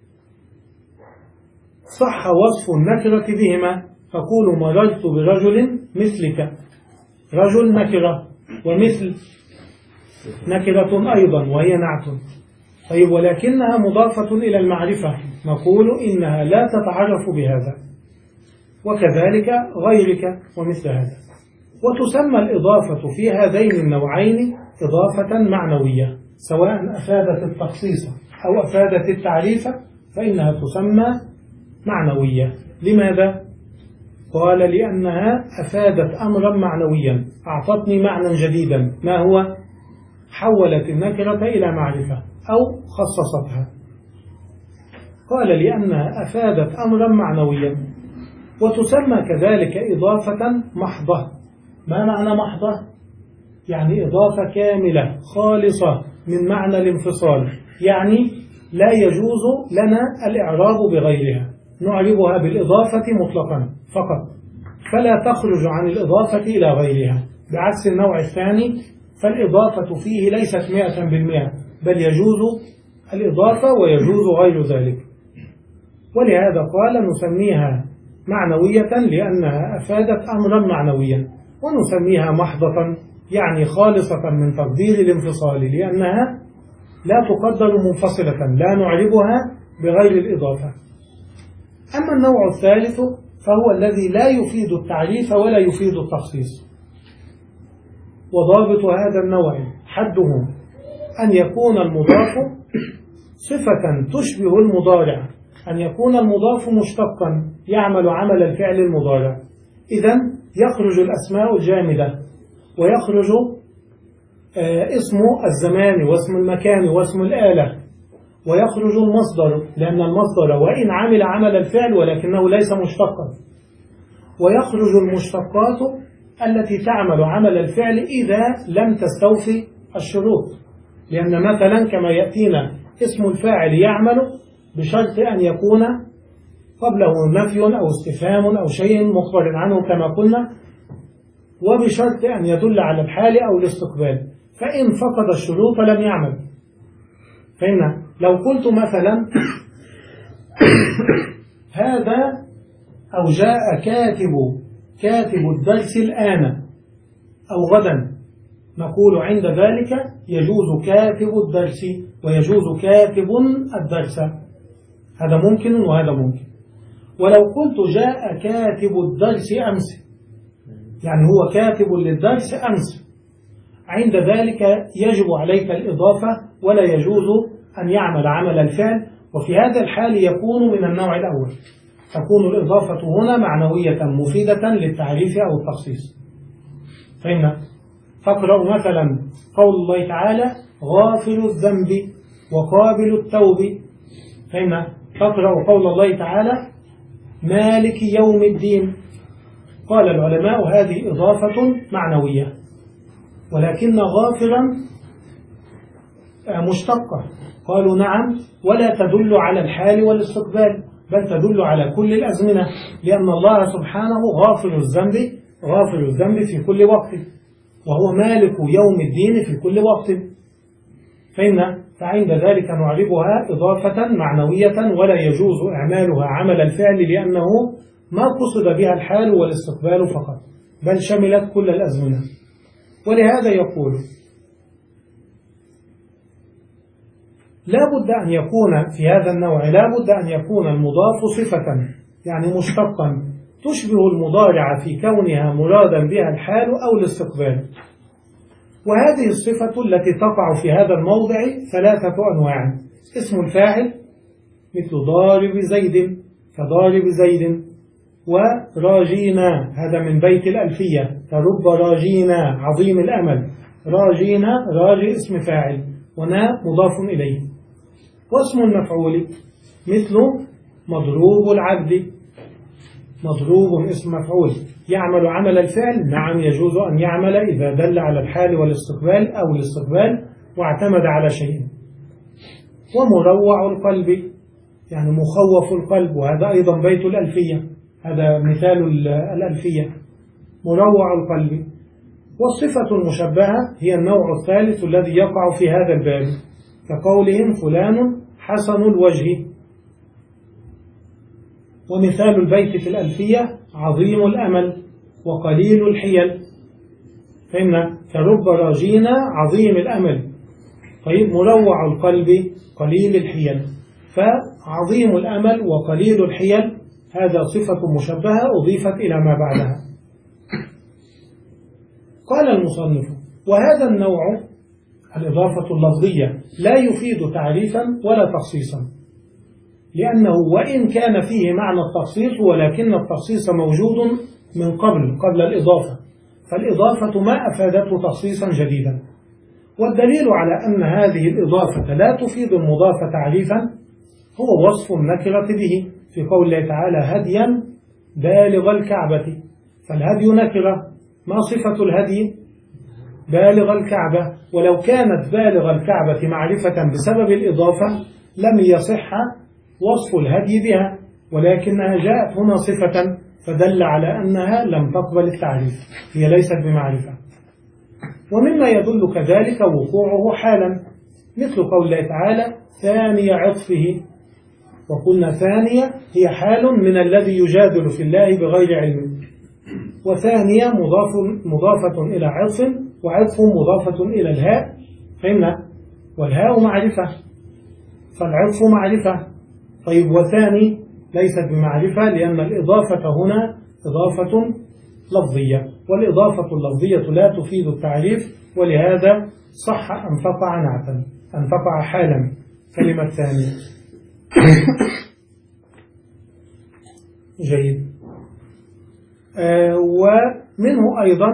صح وصف النكرة بهما، فقول: مررت برجل مثلك، رجل نكرة، ومثل نكرة أيضا وهي نعت. طيب ولكنها مضافة إلى المعرفة، نقول إنها لا تتعرف بهذا، وكذلك غيرك ومثل هذا. وتسمى الإضافة في هذين النوعين إضافة معنوية، سواء أفادت التخصيص أو أفادت التعريف فإنها تسمى معنوية. لماذا؟ قال: لأنها أفادت أمرا معنويا، أعطتني معنى جديدا، ما هو؟ حولت النكرة إلى معرفة أو خصصتها. قال: لأنها أفادت أمرا معنويا. وتسمى كذلك إضافة محضة. ما معنى محضة؟ يعني إضافة كاملة خالصة من معنى الانفصال، يعني لا يجوز لنا الإعراب بغيرها، نعربها بالإضافة مطلقا فقط، فلا تخرج عن الإضافة إلى غيرها، بعكس النوع الثاني فالإضافة فيه ليست مئة بالمئة، بل يجوز الإضافة ويجوز غير ذلك. ولهذا قال: نسميها معنوية لأنها أفادت أمرا معنويا، ونسميها محضة يعني خالصة من تقدير الانفصال، لأنها لا تقدر منفصلة، لا نعربها بغير الإضافة. أما النوع الثالث فهو الذي لا يفيد التعريف ولا يفيد التخصيص. وضابط هذا النوع حده أن يكون المضاف صفة تشبه المضارع، أن يكون المضاف مشتقا يعمل عمل الفعل المضارع، إذن يخرج الأسماء الجامدة، ويخرج اسم الزمان واسم المكان واسم الآلة، ويخرج المصدر لأن المصدر وإن عمل عمل الفعل ولكنه ليس مشتقا، ويخرج المشتقات التي تعمل عمل الفعل إذا لم تستوفي الشروط، لأن مثلا كما يأتينا اسم الفاعل يعمل بشرط أن يكون قبله نفي أو استفهام أو شيء مخبر عنه كما قلنا، وبشرط أن يدل على الحال أو الاستقبال، فإن فقد الشروط لم يعمل. فإن لو قلت مثلا هذا أو جاء كاتب كاتب الدرس الآن أو غدا، نقول عند ذلك يجوز كاتب الدرس ويجوز كاتب الدرس، هذا ممكن وهذا ممكن. ولو قلت جاء كاتب الدرس أمس، يعني هو كاتب للدرس أمس، عند ذلك يجب عليك الإضافة ولا يجوز أن يعمل عمل الفعل، وفي هذا الحال يكون من النوع الأول، تكون الإضافة هنا معنوية مفيدة للتعريف أو التخصيص. فهمنا؟ فاقرأوا مثلا قول الله تعالى غافل الذنب وقابل التوب. فهمنا؟ فاقرأوا قول الله تعالى مالك يوم الدين. قال العلماء هذه إضافة معنوية، ولكن غافلا مشتقة. قالوا نعم، ولا تدل على الحال والاستقبال، بل تدل على كل الأزمنة، لأن الله سبحانه غافل الذنب غافل الذنب في كل وقت، وهو مالك يوم الدين في كل وقت. فإن فعند ذلك نعربها إضافة معنوية ولا يجوز إعمالها عمل الفعل، لأنه ما قصد بها الحال والاستقبال فقط، بل شملت كل الأزمنة. ولهذا يقول لا بد أن يكون في هذا النوع لا بد أن يكون المضاف صفة، يعني مشتقا تشبه المضارع في كونها مرادا بها الحال أو الاستقبال. وهذه الصفة التي تقع في هذا الموضع ثلاثة أنواع: اسم الفاعل مثل ضارب زيد كضارب زيد، وراجينا هذا من بيت الألفية فرب راجينا عظيم الأمل، راجينا راجي اسم فاعل ونا مضاف إليه. واسم المفعول مثل مضروب العبد، مضروب اسم مفعول يعمل عمل الفعل، نعم يجوز أن يعمل إذا دل على الحال والاستقبال أو الاستقبال واعتمد على شيء. ومروع القلب يعني مخوف القلب، وهذا أيضا بيت الألفية، هذا مثال الألفية مروع القلب. والصفة المشبهة هي النوع الثالث الذي يقع في هذا الباب، كقولهم فلان حسن الوجه. ومثال البيت في الألفية عظيم الأمل وقليل الحيل. فهمنا؟ فرب راجينا عظيم الأمل، طيب مروع القلب قليل الحيل. فعظيم الأمل وقليل الحيل هذا صفة مشبهة أضيفت إلى ما بعدها. قال المصنف: وهذا النوع الإضافة اللفظية لا يفيد تعريفا ولا تخصيصا، لأنه وإن كان فيه معنى التخصيص ولكن التخصيص موجود من قبل قبل الإضافة، فالإضافة ما أفادته تخصيصا جديدا. والدليل على أن هذه الإضافة لا تفيد المضاف تعريفا هو وصف النكرة به في قول الله تعالى هديا بالغ الكعبة، فالهدي نكرة، ما صفة الهدي؟ بالغ الكعبة، ولو كانت بالغ الكعبة معرفة بسبب الإضافة لم يصح وصف الهدي بها، ولكنها جاءت هنا صفة فدل على أنها لم تقبل التعريف، هي ليست بمعرفة. ومما يدل كذلك وقوعه حالا مثل قول الله تعالى ثاني عطفه، وقلنا ثانية هي حال من الذي يجادل في الله بغير علم، وثانية مضاف مضافة إلى عطف، وعطف مضافة إلى الهاء. فهمنا؟ والهاء معرفة، فالعطف معرفة. طيب وثاني ليست بمعرفة لأن الإضافة هنا إضافة لفظية، والإضافة اللفظية لا تفيد التعريف، ولهذا صح أن تقع نعتا، أن تقع حالا كلمة ثانية. جيد. آه ومنه أيضا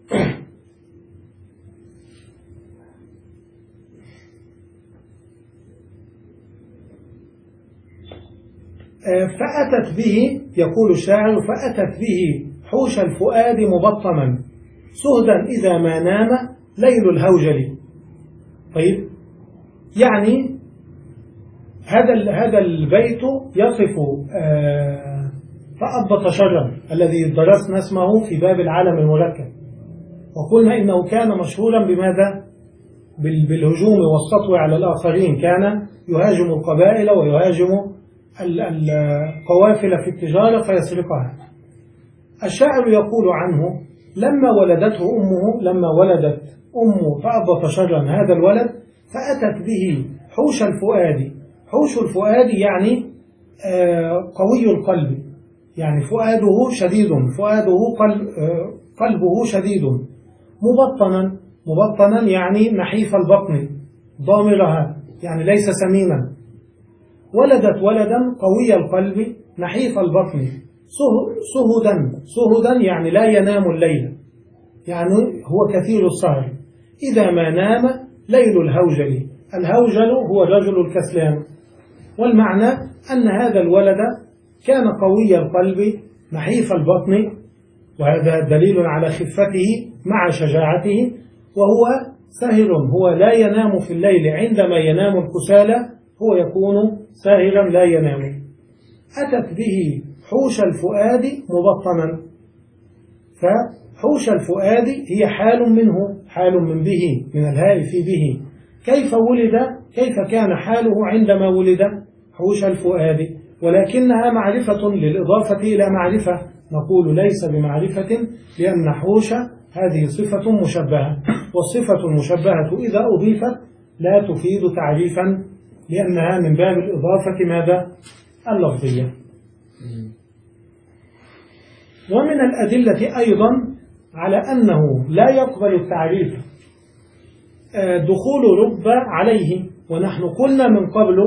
آه فأتت به، يقول الشاعر فأتت به حوش الفؤاد مبطما سهدا إذا ما نام ليل الهوجل. طيب يعني هذا هذا البيت يصف آه فأضبط شرا الذي درسنا اسمه في باب العالم المركب، وقلنا إنه كان مشهورا بماذا؟ بالهجوم والسطو على الآخرين، كان يهاجم القبائل ويهاجم القوافل في التجارة فيسرقها. الشاعر يقول عنه: لما ولدته أمه لما ولدت أمه فأبط شرا هذا الولد فأتت به حوش الفؤاد. حوش الفؤاد يعني قوي القلب، يعني فؤاده شديد، فؤاده قلبه شديد. مبطنا، مبطنا يعني نحيف البطن، ضامرها يعني ليس سميما. ولدت ولدا قوي القلب نحيف البطن، سهدا، سهدا يعني لا ينام الليل، يعني هو كثير السهر. إذا ما نام ليل الهوجل. الهوجل هو الرجل الكسلان. والمعنى أن هذا الولد كان قوي القلب نحيف البطن، وهذا دليل على خفته مع شجاعته. وهو سهر، هو لا ينام في الليل، عندما ينام الكسالى هو يكون ساهرا لا ينام. أتت به حوش الفؤاد مبطنا، فحوش الفؤاد هي حال منه، حال من به، من الهاء في به. كيف ولد؟ كيف كان حاله عندما ولد؟ حوش الفؤاد، ولكنها معرفة للإضافة إلى معرفة، نقول ليس بمعرفة لأن حوش هذه صفة مشبهة، والصفة المشبهة إذا أضيفت لا تفيد تعريفا لأنها من باب الإضافة ماذا؟ اللفظية. ومن الأدلة أيضا على أنه لا يقبل التعريف دخول رب عليه، ونحن قلنا من قبل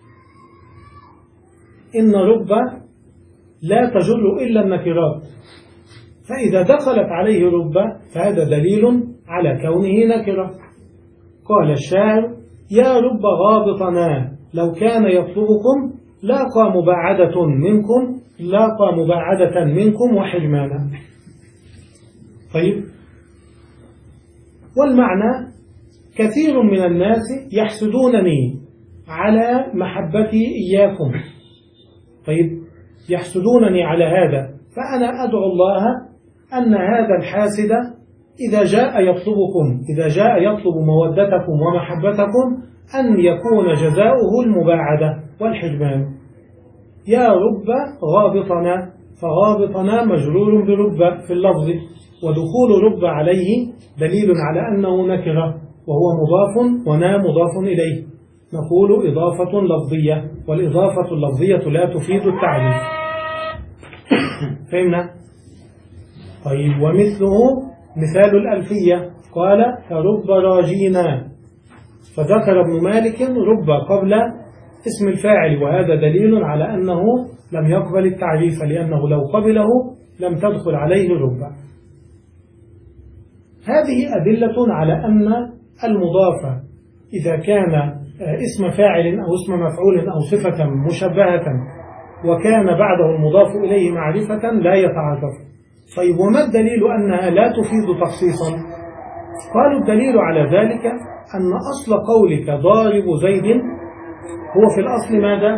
إن رب لا تجر إلا النكرات، فإذا دخلت عليه رب فهذا دليل على كونه نكرة. قال الشاعر: يا رب غابطنا لو كان يطلبكم لاقى مباعدة منكم، لاقى مباعدة منكم وحرمانا. طيب، والمعنى: كثير من الناس يحسدونني على محبتي إياكم. طيب، يحسدونني على هذا، فأنا أدعو الله أن هذا الحاسد إذا جاء يطلبكم، إذا جاء يطلب مودتكم ومحبتكم، أن يكون جزاؤه المباعدة والحرمان. يا رب غابطنا، فغابطنا مجرور برب في اللفظ، ودخول رب عليه دليل على أنه نكرة وهو مضاف ونا مضاف إليه، نقول إضافة لفظية، والإضافة اللفظية لا تفيد التعريف. فهمنا؟ طيب، ومثله مثال الألفية قال: كرب راجينا، فذكر ابن مالك رب قبل اسم الفاعل، وهذا دليل على أنه لم يقبل التعريف، لأنه لو قبله لم تدخل عليه رب. هذه أدلة على أن المضاف إذا كان اسم فاعل أو اسم مفعول أو صفة مشبهة وكان بعده المضاف إليه معرفة لا يتعرف. طيب، وما الدليل أنها لا تفيد تخصيصا؟ قالوا الدليل على ذلك أن أصل قولك ضارب زيد هو في الأصل ماذا؟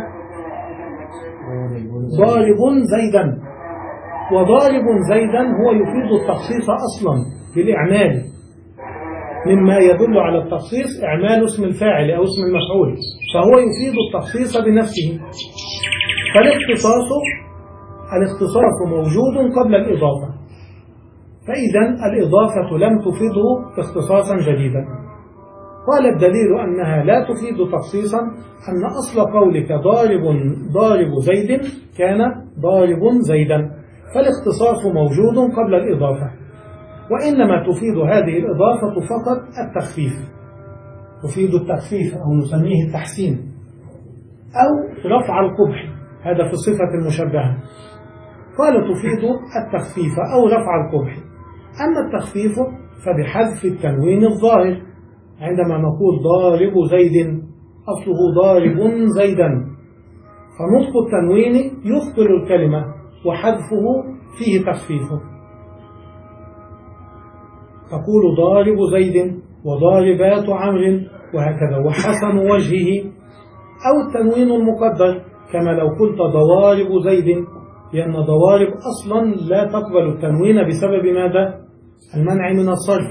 ضارب زيدا، وضارب زيدا هو يفيد التخصيص أصلا بالإعمال، مما يدل على التخصيص إعمال اسم الفاعل أو اسم المفعول، فهو يفيد التخصيص بنفسه. فالاختصاص الاختصاص موجود قبل الإضافة، فإذا الإضافة لم تفيده اختصاصا جديدا. قال الدليل أنها لا تفيد تخصيصا أن أصل قولك ضارب ضارب زيد كان ضارب زيدا، فالاختصاص موجود قبل الإضافة، وإنما تفيد هذه الإضافة فقط التخفيف، تفيد التخفيف أو نسميه التحسين أو رفع القبح، هذا في الصفة المشبهة. قال تفيد التخفيف أو رفع القبح. أما التخفيف فبحذف التنوين الظاهر، عندما نقول ضارب زيد أصله ضارب زيدا، فنطق التنوين يثقل الكلمة وحذفه فيه تخفيفه، تقول ضارب زيد وضاربات عمرو وهكذا، وحسن وجهه، أو التنوين المقدر كما لو قلت ضوارب زيد، لأن ضوارب أصلا لا تقبل التنوين بسبب ماذا؟ المنع من الصرف،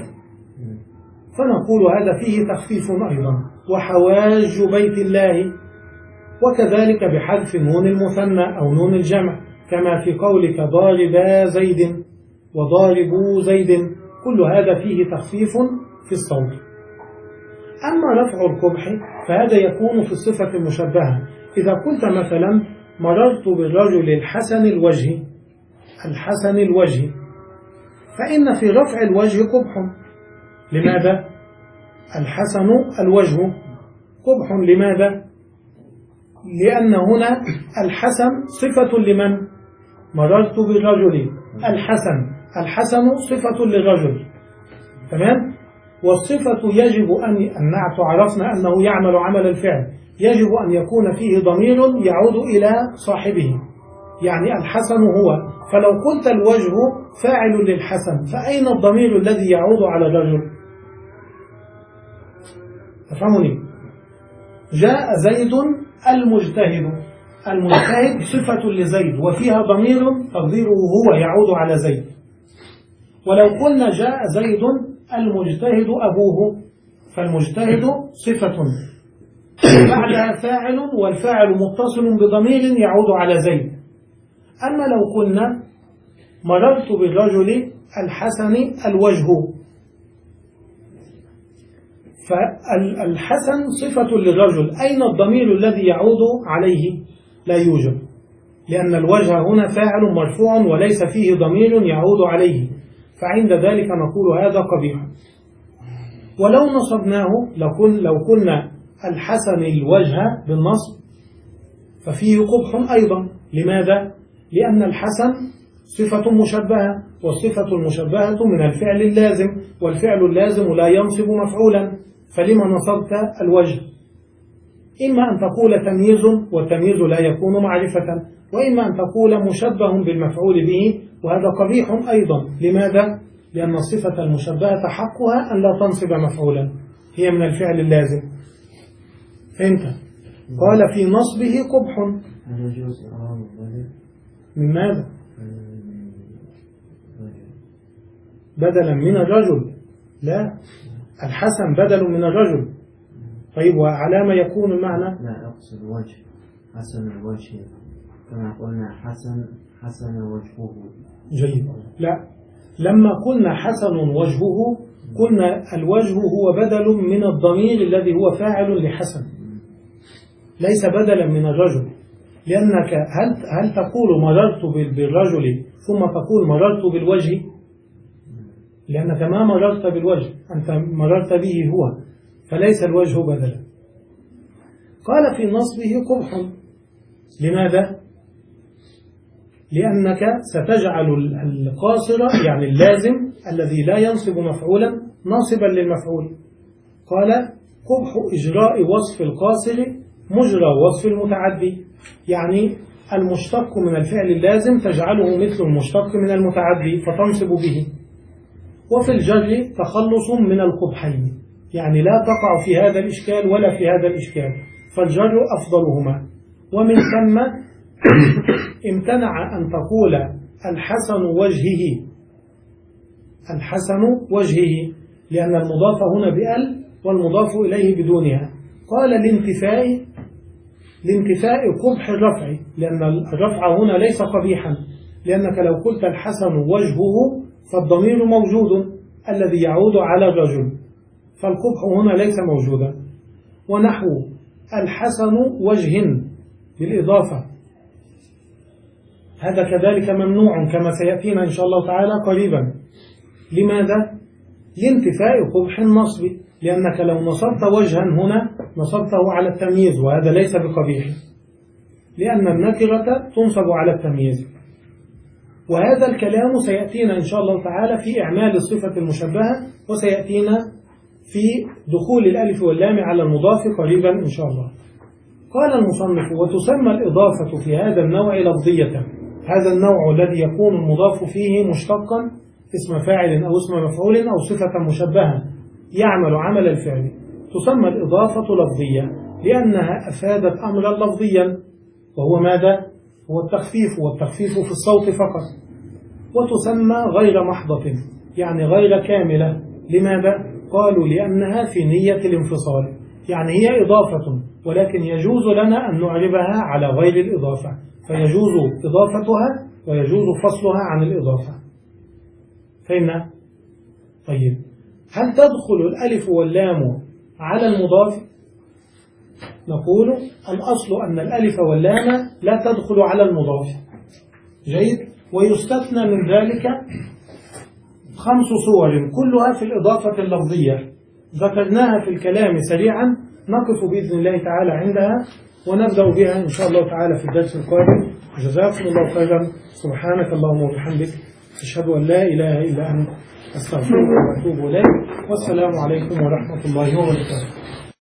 فنقول هذا فيه تخفيف أيضا. وحواج بيت الله، وكذلك بحذف نون المثنى أو نون الجمع كما في قولك ضاربا زيد وضاربوا زيد، كل هذا فيه تخفيف في الصوت. أما رفع القبح فهذا يكون في الصفة المشبهة. إذا قلت مثلا مررت بالرجل الحسن الوجه، الحسن الوجه، فإن في رفع الوجه قبح. لماذا؟ الحسن الوجه قبح. لماذا؟ لأن هنا الحسن صفة لمن؟ مررت بالرجل الحسن، الحسن صفة للرجل، تمام؟ والصفة يجب أن النعت عرفنا أنه يعمل عمل الفعل، يجب أن يكون فيه ضمير يعود إلى صاحبه، يعني الحسن هو. فلو قلت الوجه فاعل للحسن، فأين الضمير الذي يعود على الرجل؟ تفهمني؟ جاء زيد المجتهد، المجتهد صفة لزيد وفيها ضمير تقديره هو يعود على زيد. ولو قلنا جاء زيد المجتهد أبوه، فالمجتهد صفة بعدها فاعل، والفاعل متصل بضمير يعود على زيد. أما لو قلنا مررت بالرجل الحسن الوجه، فالحسن صفة للرجل، أين الضمير الذي يعود عليه؟ لا يوجد، لأن الوجه هنا فاعل مرفوع وليس فيه ضمير يعود عليه، فعند ذلك نقول هذا قبيح. ولو نصبناه لو قلنا الحسن الوجه بالنصب ففيه قبح أيضا. لماذا؟ لأن الحسن صفة مشبهة، والصفة المشبهة من الفعل اللازم، والفعل اللازم لا ينصب مفعولا، فلما نصبت الوجه؟ إما أن تقول تمييز، والتمييز لا يكون معرفة، وإما أن تقول مشبه بالمفعول به، وهذا قبيح أيضا. لماذا؟ لأن الصفة المشبهة حقها أن لا تنصب مفعولا، هي من الفعل اللازم. فهمت؟ قال في نصبه قبح. من ماذا؟ بدلا من الرجل؟ لا، الحسن بدل من الرجل. طيب وعلى ما يكون المعنى؟ لا أقصد وجه، حسن الوجه كما قلنا حسن حسن وجهه. جيد. لا، لما قلنا حسن وجهه قلنا الوجه هو بدل من الضمير الذي هو فاعل لحسن، ليس بدلا من الرجل. لأنك هل هل تقول مررت بالرجل ثم تقول مررت بالوجه؟ لأنك ما مررت بالوجه، أنت مررت به هو، فليس الوجه بدلا. قال في نصبه قبح. لماذا؟ لأنك ستجعل القاصر يعني اللازم الذي لا ينصب مفعولا ناصبا للمفعول. قال قبح إجراء وصف القاصر مجرى وصف المتعدي، يعني المشتق من الفعل اللازم تجعله مثل المشتق من المتعدي فتنصب به. وفي الجر تخلص من القبحين، يعني لا تقع في هذا الإشكال ولا في هذا الإشكال، فالجر أفضلهما. ومن ثم امتنع أن تقول الحسن وجهه، الحسن وجهه، لأن المضاف هنا بأل والمضاف إليه بدونها. قال لانتفاء لانتفاء قبح الرفع، لأن الرفع هنا ليس قبيحا، لأنك لو قلت الحسن وجهه فالضمير موجود الذي يعود على الرجل، فالقبح هنا ليس موجودا. ونحو الحسن وجه بالإضافة، هذا كذلك ممنوع كما سيأتينا إن شاء الله تعالى قريبا. لماذا؟ لانتفاء قبح النصب، لأنك لو نصبت وجها هنا نصبته على التمييز، وهذا ليس بقبيح، لأن النكرة تنصب على التمييز. وهذا الكلام سيأتينا إن شاء الله تعالى في إعمال الصفة المشبهة، وسيأتينا في دخول الألف واللام على المضاف قريبا إن شاء الله. قال المصنف: وتسمى الإضافة في هذا النوع لفظية، هذا النوع الذي يكون المضاف فيه مشتقا اسم فاعل أو اسم مفعول أو صفة مشبهة يعمل عمل الفعل، تسمى الإضافة لفظية لأنها أفادت أمرا لفظيا، وهو ماذا؟ هو التخفيف، والتخفيف في الصوت فقط. وتسمى غير محضة، يعني غير كاملة. لماذا؟ قالوا لأنها في نية الانفصال، يعني هي إضافة، ولكن يجوز لنا أن نعربها على غير الإضافة، فيجوز إضافتها ويجوز فصلها عن الإضافة. فهمنا؟ طيب، هل تدخل الألف واللام على المضاف؟ نقول الأصل أن الألف واللام لا تدخل على المضاف. جيد. ويستثنى من ذلك خمس صور كلها في الإضافة اللفظية ذكرناها في الكلام سريعا، نقف بإذن الله تعالى عندها ونبدأ بها إن شاء الله تعالى في الدرس القادم. جزاكم الله خيرا. سبحانك اللهم وبحمدك، أشهد أن لا إله إلا أنت، أستغفرك وأتوب إليك، والسلام عليكم ورحمة الله وبركاته.